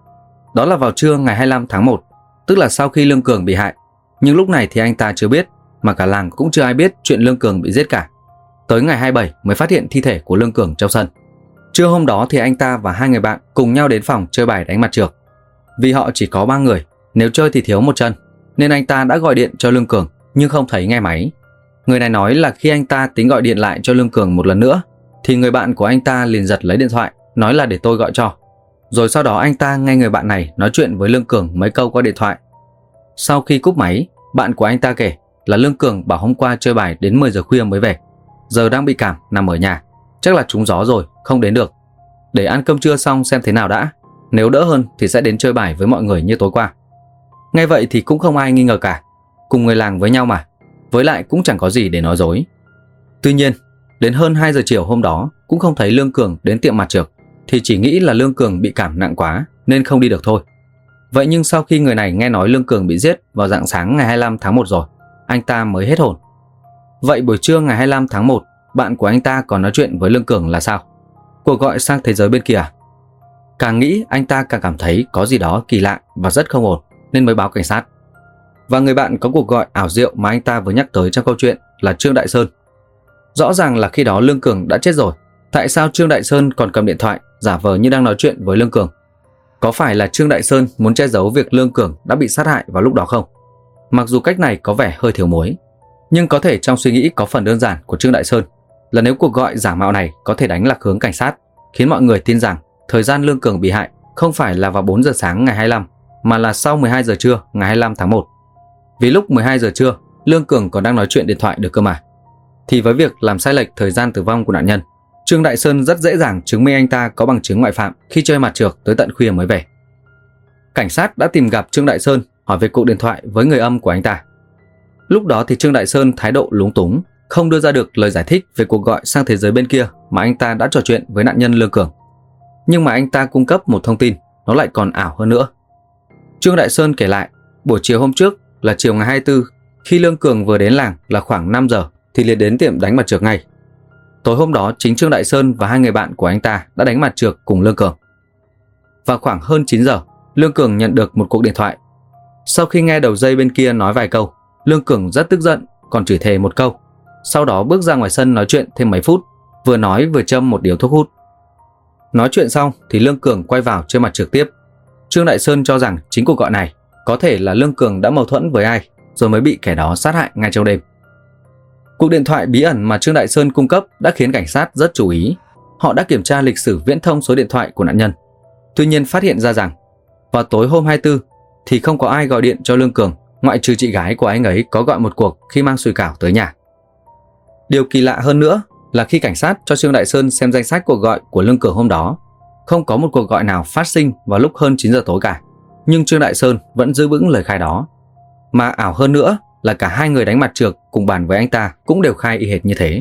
Đó là vào trưa ngày hai mươi lăm tháng một, tức là sau khi Lương Cường bị hại. Nhưng lúc này thì anh ta chưa biết, mà cả làng cũng chưa ai biết chuyện Lương Cường bị giết cả. Tới ngày hai mươi bảy mới phát hiện thi thể của Lương Cường trong sân. Trưa hôm đó thì anh ta và hai người bạn cùng nhau đến phòng chơi bài đánh mặt trược. Vì họ chỉ có ba người, nếu chơi thì thiếu một chân, nên anh ta đã gọi điện cho Lương Cường nhưng không thấy nghe máy. Người này nói là khi anh ta tính gọi điện lại cho Lương Cường một lần nữa thì người bạn của anh ta liền giật lấy điện thoại, nói là để tôi gọi cho. Rồi sau đó anh ta nghe người bạn này nói chuyện với Lương Cường mấy câu qua điện thoại. Sau khi cúp máy, bạn của anh ta kể là Lương Cường bảo hôm qua chơi bài đến mười giờ khuya mới về, giờ đang bị cảm nằm ở nhà, chắc là trúng gió rồi không đến được, để ăn cơm trưa xong xem thế nào đã, nếu đỡ hơn thì sẽ đến chơi bài với mọi người như tối qua. Nghe vậy thì cũng không ai nghi ngờ cả, cùng người làng với nhau mà, với lại cũng chẳng có gì để nói dối. Tuy nhiên, đến hơn hai giờ chiều hôm đó cũng không thấy Lương Cường đến tiệm mặt trược, thì chỉ nghĩ là Lương Cường bị cảm nặng quá nên không đi được thôi. Vậy nhưng sau khi người này nghe nói Lương Cường bị giết vào rạng sáng ngày hai mươi lăm tháng một rồi, anh ta mới hết hồn. Vậy buổi trưa ngày hai mươi lăm tháng một, bạn của anh ta còn nói chuyện với Lương Cường là sao? Cuộc gọi sang thế giới bên kia à? Càng nghĩ anh ta càng cảm thấy có gì đó kỳ lạ và rất không ổn, nên mới báo cảnh sát. Và người bạn có cuộc gọi ảo diệu mà anh ta vừa nhắc tới trong câu chuyện là Trương Đại Sơn. Rõ ràng là khi đó Lương Cường đã chết rồi, tại sao Trương Đại Sơn còn cầm điện thoại giả vờ như đang nói chuyện với Lương Cường? Có phải là Trương Đại Sơn muốn che giấu việc Lương Cường đã bị sát hại vào lúc đó không? Mặc dù cách này có vẻ hơi thiếu mối, nhưng có thể trong suy nghĩ có phần đơn giản của Trương Đại Sơn là nếu cuộc gọi giả mạo này có thể đánh lạc hướng cảnh sát, khiến mọi người tin rằng thời gian Lương Cường bị hại không phải là vào bốn giờ sáng ngày hai mươi lăm, mà là sau mười hai giờ trưa ngày hai mươi lăm tháng một. Vì lúc mười hai giờ trưa, Lương Cường còn đang nói chuyện điện thoại được cơ mà. Thì với việc làm sai lệch thời gian tử vong của nạn nhân, Trương Đại Sơn rất dễ dàng chứng minh anh ta có bằng chứng ngoại phạm khi chơi mặt trược tới tận khuya mới về. Cảnh sát đã tìm gặp Trương Đại Sơn hỏi về cuộc điện thoại với người âm của anh ta. Lúc đó thì Trương Đại Sơn thái độ lúng túng, không đưa ra được lời giải thích về cuộc gọi sang thế giới bên kia mà anh ta đã trò chuyện với nạn nhân Lương Cường. Nhưng mà anh ta cung cấp một thông tin, nó lại còn ảo hơn nữa. Trương Đại Sơn kể lại, buổi chiều hôm trước là chiều ngày hai mươi tư, khi Lương Cường vừa đến làng là khoảng năm giờ thì liền đến tiệm đánh mặt trược ngay. Tối hôm đó chính Trương Đại Sơn và hai người bạn của anh ta đã đánh mặt trược cùng Lương Cường. Và khoảng hơn chín giờ, Lương Cường nhận được một cuộc điện thoại. Sau khi nghe đầu dây bên kia nói vài câu, Lương Cường rất tức giận, còn chửi thề một câu. Sau đó bước ra ngoài sân nói chuyện thêm mấy phút, vừa nói vừa châm một điếu thuốc hút. Nói chuyện xong thì Lương Cường quay vào chơi mặt trược tiếp. Trương Đại Sơn cho rằng chính cuộc gọi này có thể là Lương Cường đã mâu thuẫn với ai rồi mới bị kẻ đó sát hại ngay trong đêm. Cuộc điện thoại bí ẩn mà Trương Đại Sơn cung cấp đã khiến cảnh sát rất chú ý. Họ đã kiểm tra lịch sử viễn thông số điện thoại của nạn nhân. Tuy nhiên phát hiện ra rằng vào tối hôm hai mươi tư thì không có ai gọi điện cho Lương Cường, ngoại trừ chị gái của anh ấy có gọi một cuộc khi mang sủi cảo tới nhà. Điều kỳ lạ hơn nữa là khi cảnh sát cho Trương Đại Sơn xem danh sách cuộc gọi của Lương Cường hôm đó, không có một cuộc gọi nào phát sinh vào lúc hơn chín giờ tối cả. Nhưng Trương Đại Sơn vẫn giữ vững lời khai đó. Mà ảo hơn nữa là cả hai người đánh mặt trược cùng bàn với anh ta cũng đều khai y hệt như thế.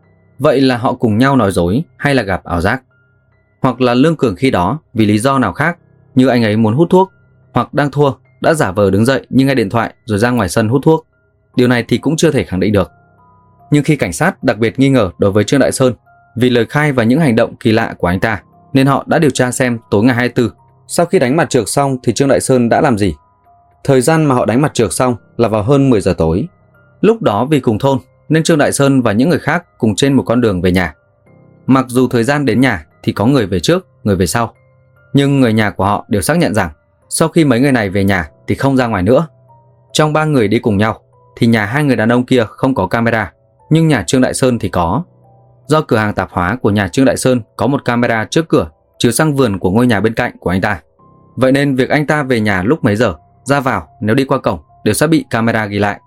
Vậy là họ cùng nhau nói dối hay là gặp ảo giác? Hoặc là Lương Cường khi đó vì lý do nào khác, như anh ấy muốn hút thuốc, hoặc đang thua đã giả vờ đứng dậy nhưng nghe điện thoại rồi ra ngoài sân hút thuốc. Điều này thì cũng chưa thể khẳng định được. Nhưng khi cảnh sát đặc biệt nghi ngờ đối với Trương Đại Sơn vì lời khai và những hành động kỳ lạ của anh ta, nên họ đã điều tra xem tối ngày hai mươi tư, sau khi đánh mặt trược xong thì Trương Đại Sơn đã làm gì. Thời gian mà họ đánh mặt trược xong là vào hơn mười giờ tối. Lúc đó vì cùng thôn nên Trương Đại Sơn và những người khác cùng trên một con đường về nhà. Mặc dù thời gian đến nhà thì có người về trước, người về sau, nhưng người nhà của họ đều xác nhận rằng sau khi mấy người này về nhà thì không ra ngoài nữa. Trong ba người đi cùng nhau thì nhà hai người đàn ông kia không có camera, nhưng nhà Trương Đại Sơn thì có. Do cửa hàng tạp hóa của nhà Trương Đại Sơn có một camera trước cửa chiếu sang vườn của ngôi nhà bên cạnh của anh ta. Vậy nên việc anh ta về nhà lúc mấy giờ, ra vào nếu đi qua cổng đều sẽ bị camera ghi lại.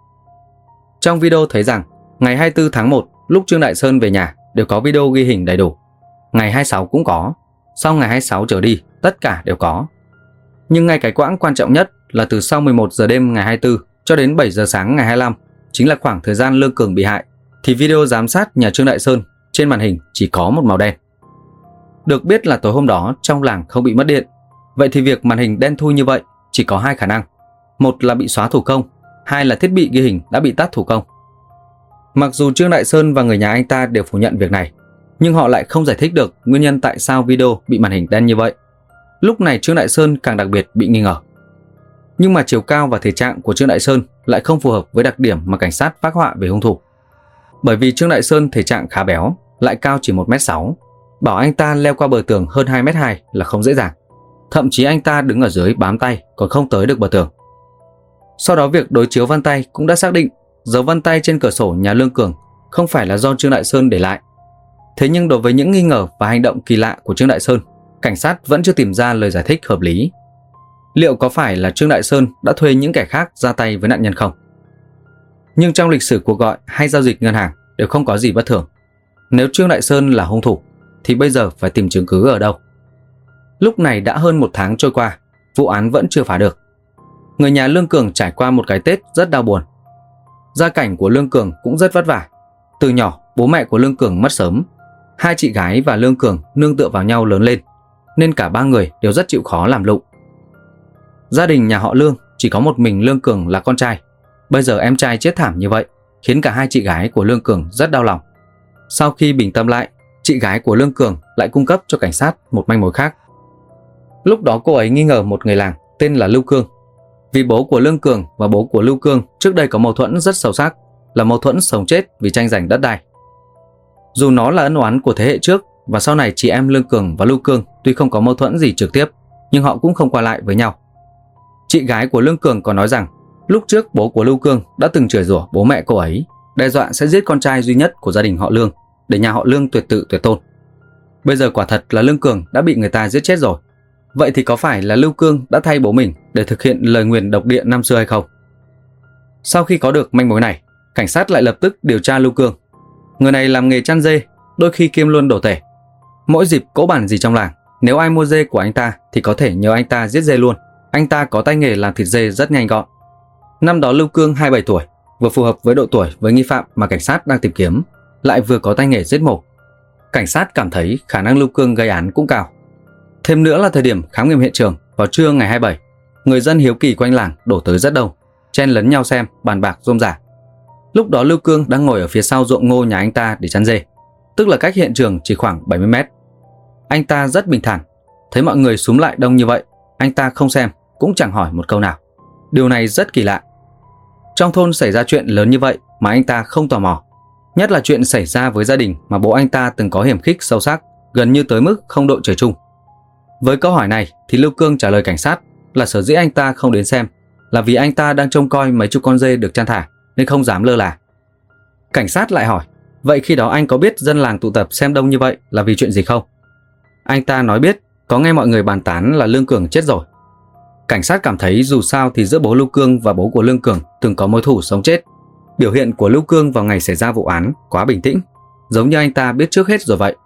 Trong video thấy rằng ngày hai mươi tư tháng một lúc Trương Đại Sơn về nhà đều có video ghi hình đầy đủ. Ngày hai mươi sáu cũng có, sau ngày hai mươi sáu trở đi tất cả đều có. Nhưng ngay cái quãng quan trọng nhất là từ sau mười một giờ đêm ngày hai mươi tư cho đến bảy giờ sáng ngày hai mươi lăm, chính là khoảng thời gian Lương Cường bị hại, thì video giám sát nhà Trương Đại Sơn trên màn hình chỉ có một màu đen. Được biết là tối hôm đó trong làng không bị mất điện. Vậy thì việc màn hình đen thui như vậy chỉ có hai khả năng. Một là bị xóa thủ công, hai là thiết bị ghi hình đã bị tắt thủ công. Mặc dù Trương Đại Sơn và người nhà anh ta đều phủ nhận việc này, nhưng họ lại không giải thích được nguyên nhân tại sao video bị màn hình đen như vậy. Lúc này Trương Đại Sơn càng đặc biệt bị nghi ngờ. Nhưng mà chiều cao và thể trạng của Trương Đại Sơn lại không phù hợp với đặc điểm mà cảnh sát phác họa về hung thủ. Bởi vì Trương Đại Sơn thể trạng khá béo, lại cao chỉ một mét sáu, bảo anh ta leo qua bờ tường hơn hai mét hai là không dễ dàng. Thậm chí anh ta đứng ở dưới bám tay còn không tới được bờ tường. Sau đó việc đối chiếu vân tay cũng đã xác định dấu vân tay trên cửa sổ nhà Lương Cường không phải là do Trương Đại Sơn để lại. Thế nhưng đối với những nghi ngờ và hành động kỳ lạ của Trương Đại Sơn, cảnh sát vẫn chưa tìm ra lời giải thích hợp lý. Liệu có phải là Trương Đại Sơn đã thuê những kẻ khác ra tay với nạn nhân không? Nhưng trong lịch sử cuộc gọi hay giao dịch ngân hàng đều không có gì bất thường. Nếu Trương Đại Sơn là hung thủ thì bây giờ phải tìm chứng cứ ở đâu? Lúc này đã hơn một tháng trôi qua, vụ án vẫn chưa phá được. Người nhà Lương Cường trải qua một cái Tết rất đau buồn. Gia cảnh của Lương Cường cũng rất vất vả. Từ nhỏ, bố mẹ của Lương Cường mất sớm. Hai chị gái và Lương Cường nương tựa vào nhau lớn lên, nên cả ba người đều rất chịu khó làm lụng. Gia đình nhà họ Lương chỉ có một mình Lương Cường là con trai. Bây giờ em trai chết thảm như vậy khiến cả hai chị gái của Lương Cường rất đau lòng. Sau khi bình tâm lại, chị gái của Lương Cường lại cung cấp cho cảnh sát một manh mối khác. Lúc đó cô ấy nghi ngờ một người làng tên là Lưu Cương. Vì bố của Lương Cường và bố của Lưu Cương trước đây có mâu thuẫn rất sâu sắc, là mâu thuẫn sống chết vì tranh giành đất đai. Dù nó là ân oán của thế hệ trước và sau này chị em Lương Cường và Lưu Cương tuy không có mâu thuẫn gì trực tiếp, nhưng họ cũng không qua lại với nhau. Chị gái của Lương Cường còn nói rằng lúc trước bố của Lưu Cương đã từng chửi rủa bố mẹ cô ấy, đe dọa sẽ giết con trai duy nhất của gia đình họ Lương để nhà họ Lương tuyệt tự tuyệt tôn. Bây giờ quả thật là Lương Cường đã bị người ta giết chết rồi. Vậy thì có phải là Lưu Cương đã thay bố mình để thực hiện lời nguyền độc địa năm xưa hay không? Sau khi có được manh mối này, cảnh sát lại lập tức điều tra Lưu Cương. Người này làm nghề chăn dê, đôi khi kiêm luôn đồ tể. Mỗi dịp cỗ bản gì trong làng, nếu ai mua dê của anh ta thì có thể nhờ anh ta giết dê luôn. Anh ta có tay nghề làm thịt dê rất nhanh gọn. Năm đó Lưu Cương hai mươi bảy tuổi, vừa phù hợp với độ tuổi với nghi phạm mà cảnh sát đang tìm kiếm, lại vừa có tay nghề giết mổ. Cảnh sát cảm thấy khả năng Lưu Cương gây án cũng cao. Thêm nữa là thời điểm khám nghiệm hiện trường vào trưa ngày hai mươi bảy, người dân hiếu kỳ quanh làng đổ tới rất đông, chen lấn nhau xem, bàn bạc rôm rả. Lúc đó Lưu Cương đang ngồi ở phía sau ruộng ngô nhà anh ta để chăn dê, tức là cách hiện trường chỉ khoảng bảy mươi mét. Anh ta rất bình thản, thấy mọi người xúm lại đông như vậy, anh ta không xem, cũng chẳng hỏi một câu nào. Điều này rất kỳ lạ. Trong thôn xảy ra chuyện lớn như vậy mà anh ta không tò mò, nhất là chuyện xảy ra với gia đình mà bố anh ta từng có hiểm khích sâu sắc, gần như tới mức không đội trời chung. Với câu hỏi này thì Lưu Cương trả lời cảnh sát là sở dĩ anh ta không đến xem là vì anh ta đang trông coi mấy chục con dê được chăn thả nên không dám lơ là. Cảnh sát lại hỏi, vậy khi đó anh có biết dân làng tụ tập xem đông như vậy là vì chuyện gì không? Anh ta nói biết, có nghe mọi người bàn tán là Lương Cường chết rồi. Cảnh sát cảm thấy dù sao thì giữa bố Lưu Cương và bố của Lương Cường từng có mối thù sống chết. Biểu hiện của Lưu Cương vào ngày xảy ra vụ án quá bình tĩnh, giống như anh ta biết trước hết rồi vậy.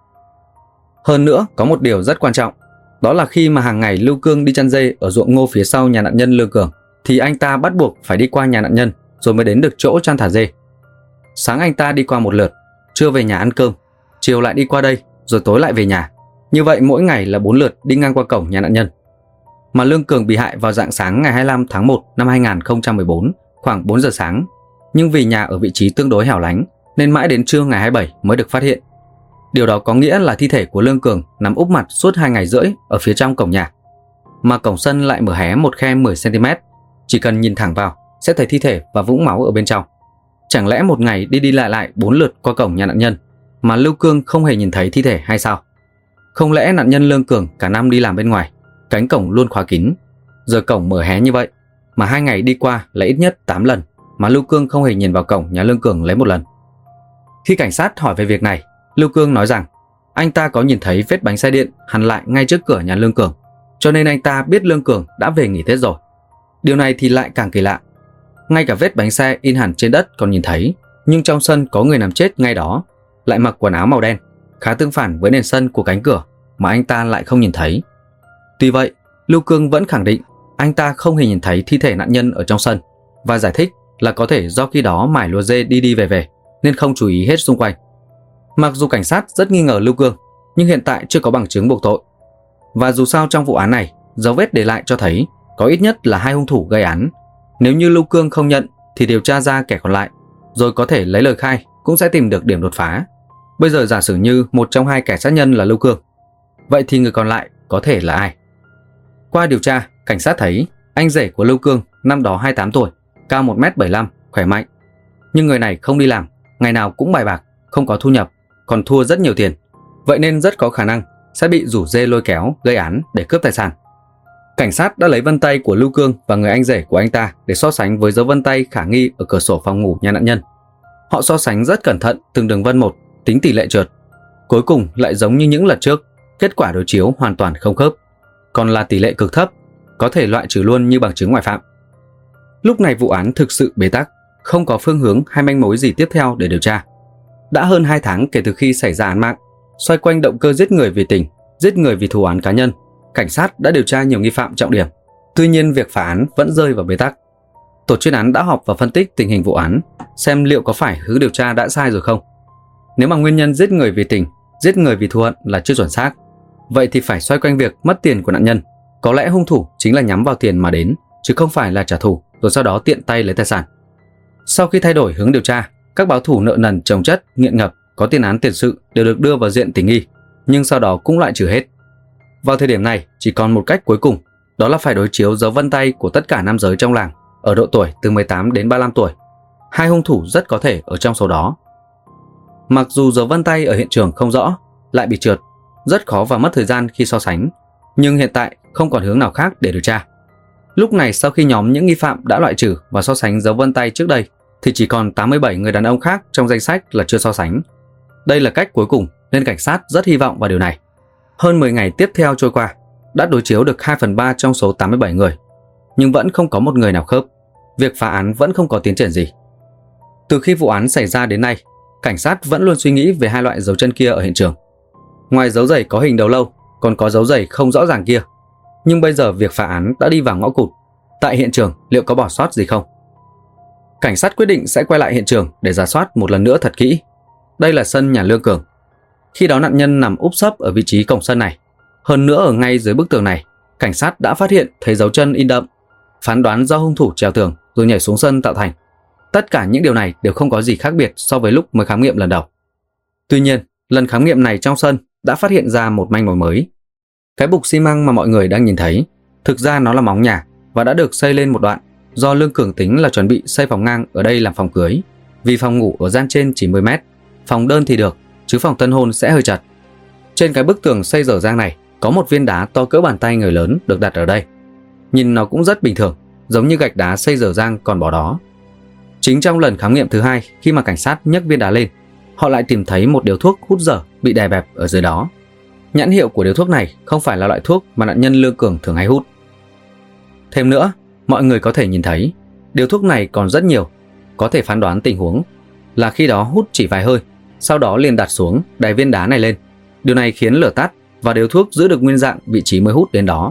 Hơn nữa, có một điều rất quan trọng, đó là khi mà hàng ngày Lưu Cương đi chăn dê ở ruộng ngô phía sau nhà nạn nhân Lương Cường, thì anh ta bắt buộc phải đi qua nhà nạn nhân rồi mới đến được chỗ chăn thả dê. Sáng anh ta đi qua một lượt, trưa về nhà ăn cơm, chiều lại đi qua đây, rồi tối lại về nhà. Như vậy mỗi ngày là bốn lượt đi ngang qua cổng nhà nạn nhân. Mà Lương Cường bị hại vào rạng sáng ngày hai mươi lăm tháng một năm hai nghìn không trăm mười bốn, khoảng bốn giờ sáng. Nhưng vì nhà ở vị trí tương đối hẻo lánh nên mãi đến trưa ngày hai mươi bảy mới được phát hiện. Điều đó có nghĩa là thi thể của Lương Cường nằm úp mặt suốt hai ngày rưỡi ở phía trong cổng nhà. Mà cổng sân lại mở hé một khe mười xăng ti mét, chỉ cần nhìn thẳng vào sẽ thấy thi thể và vũng máu ở bên trong. Chẳng lẽ một ngày đi đi lại lại bốn lượt qua cổng nhà nạn nhân mà Lưu Cương không hề nhìn thấy thi thể hay sao? Không lẽ nạn nhân Lương Cường cả năm đi làm bên ngoài, cánh cổng luôn khóa kín, giờ cổng mở hé như vậy mà hai ngày đi qua là ít nhất tám lần mà Lưu Cương không hề nhìn vào cổng nhà Lương Cường lấy một lần? Khi cảnh sát hỏi về việc này, Lưu Cương nói rằng anh ta có nhìn thấy vết bánh xe điện hằn lại ngay trước cửa nhà Lương Cường, cho nên anh ta biết Lương Cường đã về nghỉ Tết rồi. Điều này thì lại càng kỳ lạ. Ngay cả vết bánh xe in hẳn trên đất còn nhìn thấy, nhưng trong sân có người nằm chết ngay đó, lại mặc quần áo màu đen, khá tương phản với nền sân của cánh cửa mà anh ta lại không nhìn thấy. Tuy vậy, Lưu Cương vẫn khẳng định anh ta không hề nhìn thấy thi thể nạn nhân ở trong sân và giải thích là có thể do khi đó mải lùa dê đi đi về về nên không chú ý hết xung quanh. Mặc dù cảnh sát rất nghi ngờ Lưu Cương, nhưng hiện tại chưa có bằng chứng buộc tội. Và dù sao trong vụ án này, dấu vết để lại cho thấy có ít nhất là hai hung thủ gây án. Nếu như Lưu Cương không nhận thì điều tra ra kẻ còn lại, rồi có thể lấy lời khai cũng sẽ tìm được điểm đột phá. Bây giờ giả sử như một trong hai kẻ sát nhân là Lưu Cương, vậy thì người còn lại có thể là ai? Qua điều tra, cảnh sát thấy anh rể của Lưu Cương năm đó hai mươi tám tuổi, cao một mét bảy mươi lăm, khỏe mạnh. Nhưng người này không đi làm, ngày nào cũng bài bạc, không có thu nhập, còn thua rất nhiều tiền. Vậy nên rất có khả năng sẽ bị rủ rê lôi kéo gây án để cướp tài sản. Cảnh sát đã lấy vân tay của Lưu Cương và người anh rể của anh ta để so sánh với dấu vân tay khả nghi ở cửa sổ phòng ngủ nhà nạn nhân. Họ so sánh rất cẩn thận từng đường vân một, tính tỷ lệ trượt. Cuối cùng lại giống như những lần trước, kết quả đối chiếu hoàn toàn không khớp, còn là tỷ lệ cực thấp, có thể loại trừ luôn như bằng chứng ngoại phạm. Lúc này vụ án thực sự bế tắc, không có phương hướng hay manh mối gì tiếp theo để điều tra. Đã hơn hai tháng kể từ khi xảy ra án mạng, xoay quanh động cơ giết người vì tình, giết người vì thù oán cá nhân, cảnh sát đã điều tra nhiều nghi phạm trọng điểm. Tuy nhiên việc phá án vẫn rơi vào bế tắc. Tổ chuyên án đã họp và phân tích tình hình vụ án, xem liệu có phải hướng điều tra đã sai rồi không. Nếu mà nguyên nhân giết người vì tình, giết người vì thù hận là chưa chuẩn xác, vậy thì phải xoay quanh việc mất tiền của nạn nhân. Có lẽ hung thủ chính là nhắm vào tiền mà đến, chứ không phải là trả thù rồi sau đó tiện tay lấy tài sản. Sau khi thay đổi hướng điều tra, các báo thủ nợ nần chồng chất, nghiện ngập, có tiền án tiền sự đều được đưa vào diện tình nghi, nhưng sau đó cũng loại trừ hết. Vào thời điểm này, chỉ còn một cách cuối cùng, đó là phải đối chiếu dấu vân tay của tất cả nam giới trong làng ở độ tuổi từ mười tám đến ba mươi lăm tuổi. Hai hung thủ rất có thể ở trong số đó. Mặc dù dấu vân tay ở hiện trường không rõ, lại bị trượt, rất khó và mất thời gian khi so sánh, nhưng hiện tại không còn hướng nào khác để điều tra. Lúc này sau khi nhóm những nghi phạm đã loại trừ và so sánh dấu vân tay trước đây, thì chỉ còn tám mươi bảy người đàn ông khác trong danh sách là chưa so sánh. Đây là cách cuối cùng nên cảnh sát rất hy vọng vào điều này. Hơn mười ngày tiếp theo trôi qua, đã đối chiếu được hai phần ba trong số tám mươi bảy người, nhưng vẫn không có một người nào khớp. Việc phá án vẫn không có tiến triển gì. Từ khi vụ án xảy ra đến nay, cảnh sát vẫn luôn suy nghĩ về hai loại dấu chân kia ở hiện trường. Ngoài dấu giày có hình đầu lâu, còn có dấu giày không rõ ràng kia. Nhưng bây giờ việc phá án đã đi vào ngõ cụt. Tại hiện trường liệu có bỏ sót gì không? Cảnh sát quyết định sẽ quay lại hiện trường để rà soát một lần nữa thật kỹ. Đây là sân nhà Lương Cường. Khi đó nạn nhân nằm úp sấp ở vị trí cổng sân này. Hơn nữa ở ngay dưới bức tường này, cảnh sát đã phát hiện thấy dấu chân in đậm, phán đoán do hung thủ trèo tường rồi nhảy xuống sân tạo thành. Tất cả những điều này đều không có gì khác biệt so với lúc mới khám nghiệm lần đầu. Tuy nhiên, lần khám nghiệm này trong sân đã phát hiện ra một manh mối mới. Cái bục xi măng mà mọi người đang nhìn thấy, thực ra nó là móng nhà và đã được xây lên một đoạn, do Lương Cường tính là chuẩn bị xây phòng ngang ở đây làm phòng cưới. Vì phòng ngủ ở gian trên chỉ mười mét, phòng đơn thì được, chứ phòng tân hôn sẽ hơi chật. Trên cái bức tường xây dở dang này có một viên đá to cỡ bàn tay người lớn được đặt ở đây. Nhìn nó cũng rất bình thường, giống như gạch đá xây dở dang còn bỏ đó. Chính trong lần khám nghiệm thứ hai, khi mà cảnh sát nhấc viên đá lên, họ lại tìm thấy một điếu thuốc hút dở bị đè bẹp ở dưới đó. Nhãn hiệu của điếu thuốc này không phải là loại thuốc mà nạn nhân Lương Cường thường hay hút. Thêm nữa, mọi người có thể nhìn thấy điếu thuốc này còn rất nhiều, có thể phán đoán tình huống là khi đó hút chỉ vài hơi, sau đó liền đặt xuống đè viên đá này lên. Điều này khiến lửa tắt và điếu thuốc giữ được nguyên dạng vị trí mới hút đến đó.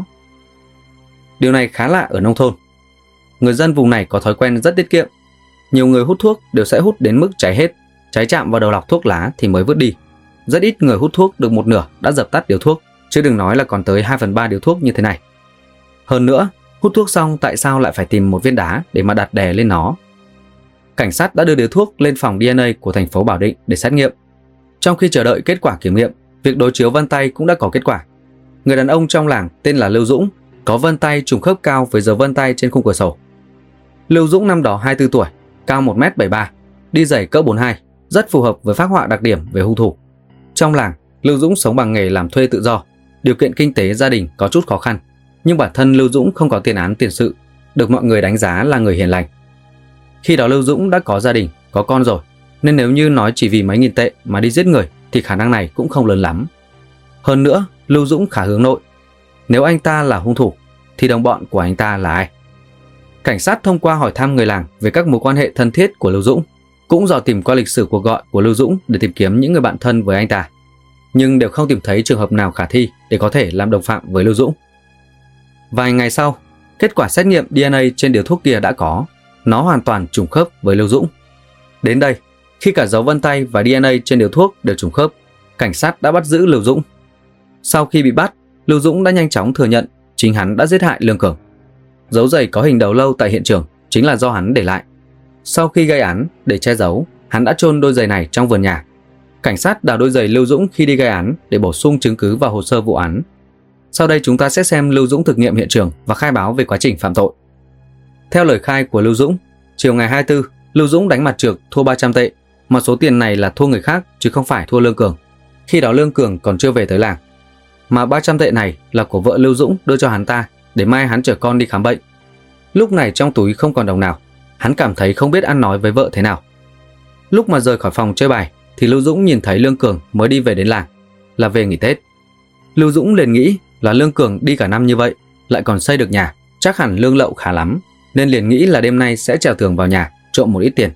Điều này khá lạ ở nông thôn. Người dân vùng này có thói quen rất tiết kiệm. Nhiều người hút thuốc đều sẽ hút đến mức cháy hết, cháy chạm vào đầu lọc thuốc lá thì mới vứt đi. Rất ít người hút thuốc được một nửa đã dập tắt điếu thuốc, chứ đừng nói là còn tới hai phần ba điếu thuốc như thế này. Hơn nữa, hút thuốc xong tại sao lại phải tìm một viên đá để mà đặt đè lên nó? Cảnh sát đã đưa điếu thuốc lên phòng đê en a của thành phố Bảo Định để xét nghiệm. Trong khi chờ đợi kết quả kiểm nghiệm, việc đối chiếu vân tay cũng đã có kết quả. Người đàn ông trong làng tên là Lưu Dũng có vân tay trùng khớp cao với dấu vân tay trên khung cửa sổ. Lưu Dũng năm đó hai mươi tư tuổi, cao một mét bảy mươi ba, đi giày cỡ bốn mươi hai, rất phù hợp với phác họa đặc điểm về hung thủ. Trong làng, Lưu Dũng sống bằng nghề làm thuê tự do, điều kiện kinh tế gia đình có chút khó khăn, nhưng bản thân Lưu Dũng không có tiền án tiền sự, được mọi người đánh giá là người hiền lành. Khi đó Lưu Dũng đã có gia đình, có con rồi, nên nếu như nói chỉ vì mấy nghìn tệ mà đi giết người thì khả năng này cũng không lớn lắm. Hơn nữa, Lưu Dũng khá hướng nội. Nếu anh ta là hung thủ, thì đồng bọn của anh ta là ai? Cảnh sát thông qua hỏi thăm người làng về các mối quan hệ thân thiết của Lưu Dũng, cũng dò tìm qua lịch sử cuộc gọi của Lưu Dũng để tìm kiếm những người bạn thân với anh ta, nhưng đều không tìm thấy trường hợp nào khả thi để có thể làm đồng phạm với Lưu Dũng. Vài ngày sau, kết quả xét nghiệm đê en a trên điếu thuốc kia đã có, nó hoàn toàn trùng khớp với Lưu Dũng. Đến đây, khi cả dấu vân tay và đê en a trên điếu thuốc đều trùng khớp, cảnh sát đã bắt giữ Lưu Dũng. Sau khi bị bắt, Lưu Dũng đã nhanh chóng thừa nhận chính hắn đã giết hại Lương Cường. Dấu giày có hình đầu lâu tại hiện trường chính là do hắn để lại. Sau khi gây án, để che giấu, hắn đã chôn đôi giày này trong vườn nhà. Cảnh sát đào đôi giày Lưu Dũng khi đi gây án để bổ sung chứng cứ vào hồ sơ vụ án. Sau đây chúng ta sẽ xem Lưu Dũng thực nghiệm hiện trường và khai báo về quá trình phạm tội. Theo lời khai của Lưu Dũng, chiều ngày hai mươi tư, Lưu Dũng đánh mặt trược thua ba trăm tệ, mà số tiền này là thua người khác chứ không phải thua Lương Cường. Khi đó Lương Cường còn chưa về tới làng. Mà ba trăm tệ này là của vợ Lưu Dũng đưa cho hắn ta để mai hắn chở con đi khám bệnh. Lúc này trong túi không còn đồng nào, hắn cảm thấy không biết ăn nói với vợ thế nào. Lúc mà rời khỏi phòng chơi bài thì Lưu Dũng nhìn thấy Lương Cường mới đi về đến làng, là về nghỉ Tết. Lưu Dũng liền nghĩ là Lương Cường đi cả năm như vậy lại còn xây được nhà, chắc hẳn lương lậu khá lắm, nên liền nghĩ là đêm nay sẽ trèo tường vào nhà trộm một ít tiền.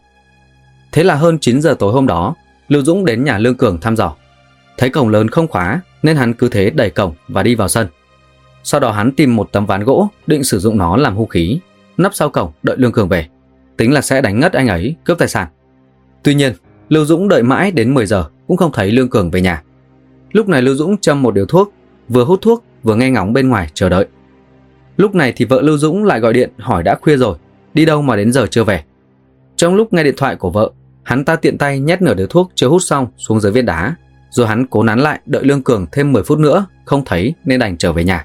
Thế là hơn chín giờ tối hôm đó, Lưu Dũng đến nhà Lương Cường thăm dò. Thấy cổng lớn không khóa nên hắn cứ thế đẩy cổng và đi vào sân. Sau đó hắn tìm một tấm ván gỗ định sử dụng nó làm hung khí, nấp sau cổng đợi Lương Cường về, tính là sẽ đánh ngất anh ấy cướp tài sản. Tuy nhiên, Lưu Dũng đợi mãi đến mười giờ cũng không thấy Lương Cường về nhà. Lúc này Lưu Dũng châm một điếu thuốc, vừa hút thuốc vừa nghe ngóng bên ngoài chờ đợi. Lúc này thì vợ Lưu Dũng lại gọi điện hỏi đã khuya rồi, đi đâu mà đến giờ chưa về. Trong lúc nghe điện thoại của vợ, hắn ta tiện tay nhét nửa điếu thuốc chưa hút xong xuống dưới viên đá, rồi hắn cố nán lại đợi Lương Cường thêm mười phút nữa, không thấy nên đành trở về nhà.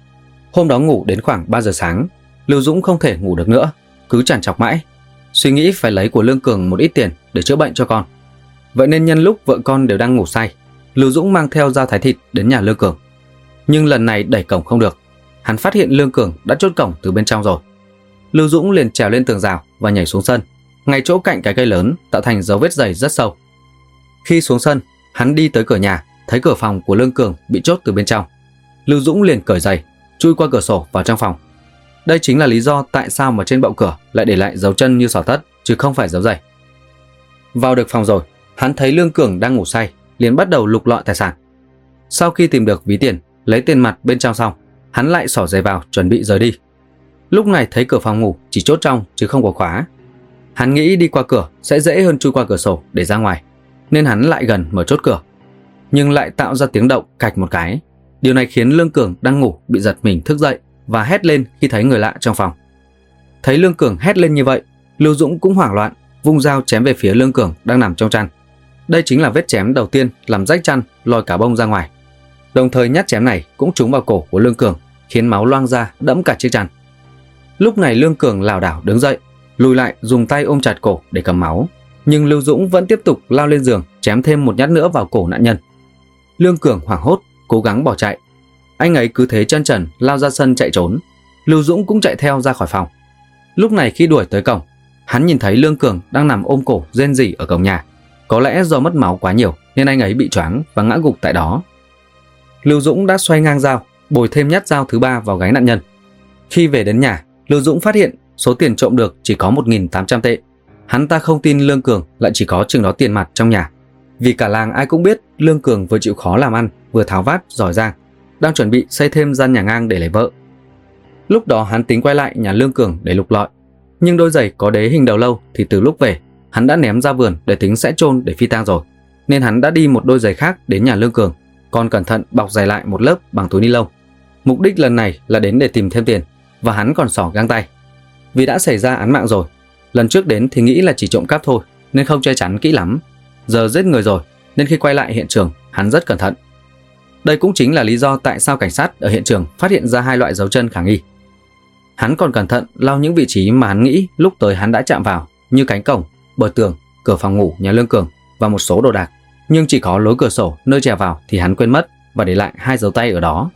Hôm đó ngủ đến khoảng ba giờ sáng, Lưu Dũng không thể ngủ được nữa, cứ trằn trọc mãi, suy nghĩ phải lấy của Lương Cường một ít tiền để chữa bệnh cho con. Vậy nên nhân lúc vợ con đều đang ngủ say, Lưu Dũng mang theo dao thái thịt đến nhà Lương Cường. Nhưng lần này đẩy cổng không được, hắn phát hiện Lương Cường đã chốt cổng từ bên trong rồi. Lưu Dũng liền trèo lên tường rào và nhảy xuống sân, ngay chỗ cạnh cái cây lớn tạo thành dấu vết giày rất sâu. Khi xuống sân, hắn đi tới cửa nhà, thấy cửa phòng của Lương Cường bị chốt từ bên trong. Lưu Dũng liền cởi giày, chui qua cửa sổ vào trong phòng. Đây chính là lý do tại sao mà trên bậu cửa lại để lại dấu chân như sò tất chứ không phải dấu giày. Vào được phòng rồi, hắn thấy Lương Cường đang ngủ say, liền bắt đầu lục lọi tài sản. Sau khi tìm được ví tiền, lấy tiền mặt bên trong xong, hắn lại xỏ giày vào chuẩn bị rời đi. Lúc này thấy cửa phòng ngủ chỉ chốt trong chứ không có khóa. Hắn nghĩ đi qua cửa sẽ dễ hơn chui qua cửa sổ để ra ngoài, nên hắn lại gần mở chốt cửa, nhưng lại tạo ra tiếng động cạch một cái. Điều này khiến Lương Cường đang ngủ bị giật mình thức dậy và hét lên khi thấy người lạ trong phòng. Thấy Lương Cường hét lên như vậy, Lưu Dũng cũng hoảng loạn, vung dao chém về phía Lương Cường đang nằm trong chăn. Đây chính là vết chém đầu tiên làm rách chăn, lòi cả bông ra ngoài. Đồng thời nhát chém này cũng trúng vào cổ của Lương Cường, khiến máu loang ra đẫm cả chiếc chăn. Lúc này Lương Cường lảo đảo đứng dậy, lùi lại dùng tay ôm chặt cổ để cầm máu, nhưng Lưu Dũng vẫn tiếp tục lao lên giường chém thêm một nhát nữa vào cổ nạn nhân. Lương Cường hoảng hốt cố gắng bỏ chạy, anh ấy cứ thế chân trần lao ra sân chạy trốn. Lưu Dũng cũng chạy theo ra khỏi phòng. Lúc này khi đuổi tới cổng, hắn nhìn thấy Lương Cường đang nằm ôm cổ rên rỉ ở cổng nhà. Có lẽ do mất máu quá nhiều nên anh ấy bị choáng và ngã gục tại đó. Lưu Dũng đã xoay ngang dao, bồi thêm nhát dao thứ ba vào gáy nạn nhân. Khi về đến nhà, Lưu Dũng phát hiện số tiền trộm được chỉ có một nghìn tám trăm tệ. Hắn ta không tin Lương Cường lại chỉ có chừng đó tiền mặt trong nhà, vì cả làng ai cũng biết Lương Cường vừa chịu khó làm ăn, vừa tháo vát giỏi giang, đang chuẩn bị xây thêm gian nhà ngang để lấy vợ. Lúc đó hắn tính quay lại nhà Lương Cường để lục lọi, nhưng đôi giày có đế hình đầu lâu thì từ lúc về hắn đã ném ra vườn để tính sẽ chôn để phi tang rồi, nên hắn đã đi một đôi giày khác đến nhà Lương Cường, còn cẩn thận bọc giày lại một lớp bằng túi ni lông. Mục đích lần này là đến để tìm thêm tiền, và hắn còn xỏ găng tay. Vì đã xảy ra án mạng rồi, lần trước đến thì nghĩ là chỉ trộm cắp thôi nên không che chắn kỹ lắm. Giờ giết người rồi nên khi quay lại hiện trường hắn rất cẩn thận. Đây cũng chính là lý do tại sao cảnh sát ở hiện trường phát hiện ra hai loại dấu chân khả nghi. Hắn còn cẩn thận lau những vị trí mà hắn nghĩ lúc tới hắn đã chạm vào, như cánh cổng, bờ tường, cửa phòng ngủ nhà Lương Cường và một số đồ đạc. Nhưng chỉ có lối cửa sổ nơi trèo vào thì hắn quên mất và để lại hai dấu tay ở đó.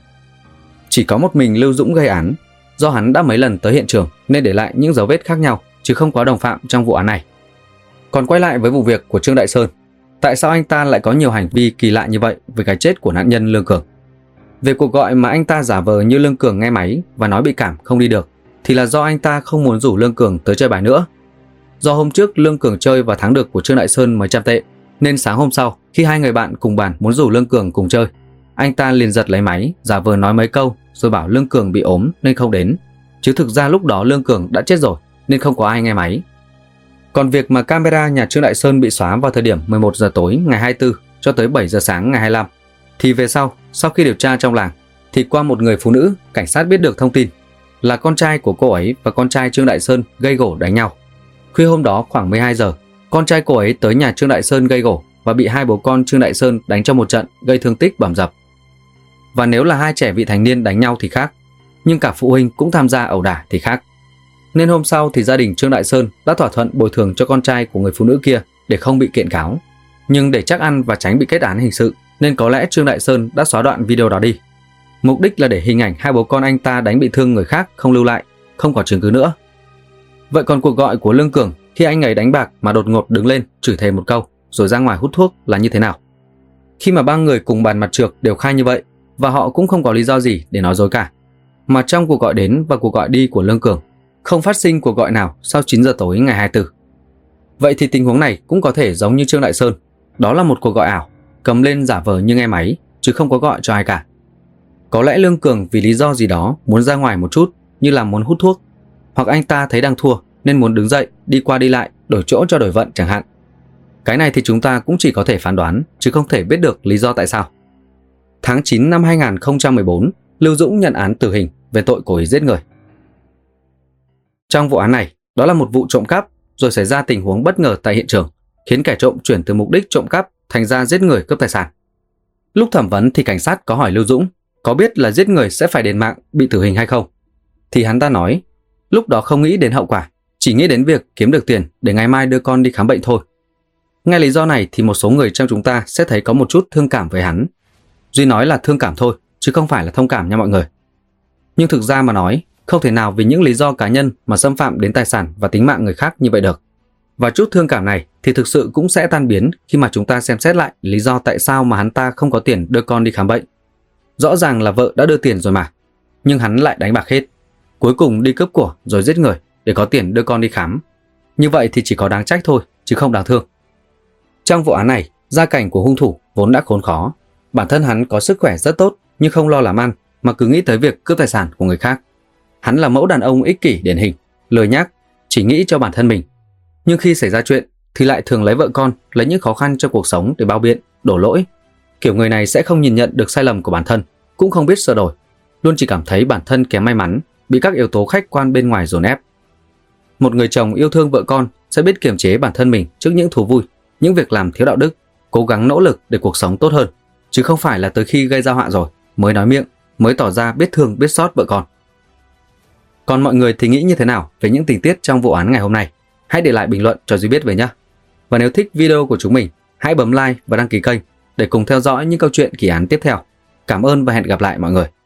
Chỉ có một mình Lưu Dũng gây án, do hắn đã mấy lần tới hiện trường nên để lại những dấu vết khác nhau, chứ không có đồng phạm trong vụ án này. Còn quay lại với vụ việc của Trương Đại Sơn, tại sao anh ta lại có nhiều hành vi kỳ lạ như vậy với cái chết của nạn nhân Lương Cường? Về cuộc gọi mà anh ta giả vờ như Lương Cường nghe máy và nói bị cảm không đi được, thì là do anh ta không muốn rủ Lương Cường tới chơi bài nữa. Do hôm trước Lương Cường chơi và thắng được của Trương Đại Sơn mấy trăm tệ, nên sáng hôm sau khi hai người bạn cùng bàn muốn rủ Lương Cường cùng chơi, anh ta liền giật lấy máy giả vờ nói mấy câu rồi bảo Lương Cường bị ốm nên không đến, chứ thực ra lúc đó Lương Cường đã chết rồi nên không có ai nghe máy. Còn việc mà camera nhà Trương Đại Sơn bị xóa vào thời điểm mười một giờ tối ngày hai mươi tư cho tới bảy giờ sáng ngày hai mươi lăm, thì về sau, sau khi điều tra trong làng, thì qua một người phụ nữ, cảnh sát biết được thông tin là con trai của cô ấy và con trai Trương Đại Sơn gây gổ đánh nhau. Khuya hôm đó khoảng mười hai giờ, Con trai cô ấy tới nhà Trương Đại Sơn gây gổ và bị hai bố con Trương Đại Sơn đánh cho một trận gây thương tích bầm dập. Và nếu là hai trẻ vị thành niên đánh nhau thì khác, nhưng cả phụ huynh cũng tham gia ẩu đả thì khác. Nên hôm sau thì gia đình Trương Đại Sơn đã thỏa thuận bồi thường cho con trai của người phụ nữ kia để không bị kiện cáo. Nhưng để chắc ăn và tránh bị kết án hình sự nên có lẽ Trương Đại Sơn đã xóa đoạn video đó đi. Mục đích là để hình ảnh hai bố con anh ta đánh bị thương người khác không lưu lại, không có chứng cứ nữa. Vậy còn cuộc gọi của Lương Cường khi anh ấy đánh bạc mà đột ngột đứng lên chửi thề một câu rồi ra ngoài hút thuốc là như thế nào? Khi mà ba người cùng bàn mặt trược đều khai như vậy và họ cũng không có lý do gì để nói dối cả. Mà trong cuộc gọi đến và cuộc gọi đi của Lương Cường không phát sinh cuộc gọi nào sau chín giờ tối ngày hai mươi tư. Vậy thì tình huống này cũng có thể giống như Trương Đại Sơn, đó là một cuộc gọi ảo, cầm lên giả vờ như nghe máy chứ không có gọi cho ai cả. Có lẽ Lương Cường vì lý do gì đó muốn ra ngoài một chút, như là muốn hút thuốc, hoặc anh ta thấy đang thua nên muốn đứng dậy đi qua đi lại đổi chỗ cho đổi vận chẳng hạn. Cái này thì chúng ta cũng chỉ có thể phán đoán chứ không thể biết được lý do tại sao. Tháng chín năm hai nghìn không trăm mười bốn, Lưu Dũng nhận án tử hình về tội cố ý giết người. Trong vụ án này, đó là một vụ trộm cắp rồi xảy ra tình huống bất ngờ tại hiện trường, khiến kẻ trộm chuyển từ mục đích trộm cắp thành ra giết người cướp tài sản. Lúc thẩm vấn thì cảnh sát có hỏi Lưu Dũng có biết là giết người sẽ phải đền mạng, bị tử hình hay không. Thì hắn ta nói, lúc đó không nghĩ đến hậu quả, chỉ nghĩ đến việc kiếm được tiền để ngày mai đưa con đi khám bệnh thôi. Nghe lý do này thì một số người trong chúng ta sẽ thấy có một chút thương cảm với hắn. Duy nói là thương cảm thôi, chứ không phải là thông cảm nha mọi người. Nhưng thực ra mà nói, không thể nào vì những lý do cá nhân mà xâm phạm đến tài sản và tính mạng người khác như vậy được. Và chút thương cảm này thì thực sự cũng sẽ tan biến khi mà chúng ta xem xét lại lý do tại sao mà hắn ta không có tiền đưa con đi khám bệnh. Rõ ràng là vợ đã đưa tiền rồi mà, nhưng hắn lại đánh bạc hết, cuối cùng đi cướp của rồi giết người để có tiền đưa con đi khám. Như vậy thì chỉ có đáng trách thôi, chứ không đáng thương. Trong vụ án này, gia cảnh của hung thủ vốn đã khốn khó. Bản thân hắn có sức khỏe rất tốt nhưng không lo làm ăn mà cứ nghĩ tới việc cướp tài sản của người khác. Hắn là mẫu đàn ông ích kỷ điển hình, lười nhác, chỉ nghĩ cho bản thân mình. Nhưng khi xảy ra chuyện thì lại thường lấy vợ con, lấy những khó khăn cho cuộc sống để bao biện, đổ lỗi. Kiểu người này sẽ không nhìn nhận được sai lầm của bản thân, cũng không biết sửa đổi, luôn chỉ cảm thấy bản thân kém may mắn, bị các yếu tố khách quan bên ngoài dồn ép. Một người chồng yêu thương vợ con sẽ biết kiềm chế bản thân mình trước những thú vui, những việc làm thiếu đạo đức, cố gắng nỗ lực để cuộc sống tốt hơn, chứ không phải là tới khi gây ra họa rồi mới nói miệng, mới tỏ ra biết thương biết xót vợ con. Còn mọi người thì nghĩ như thế nào về những tình tiết trong vụ án ngày hôm nay? Hãy để lại bình luận cho Duy biết với nhé. Và nếu thích video của chúng mình, hãy bấm like và đăng ký kênh để cùng theo dõi những câu chuyện kỳ án tiếp theo. Cảm ơn và hẹn gặp lại mọi người.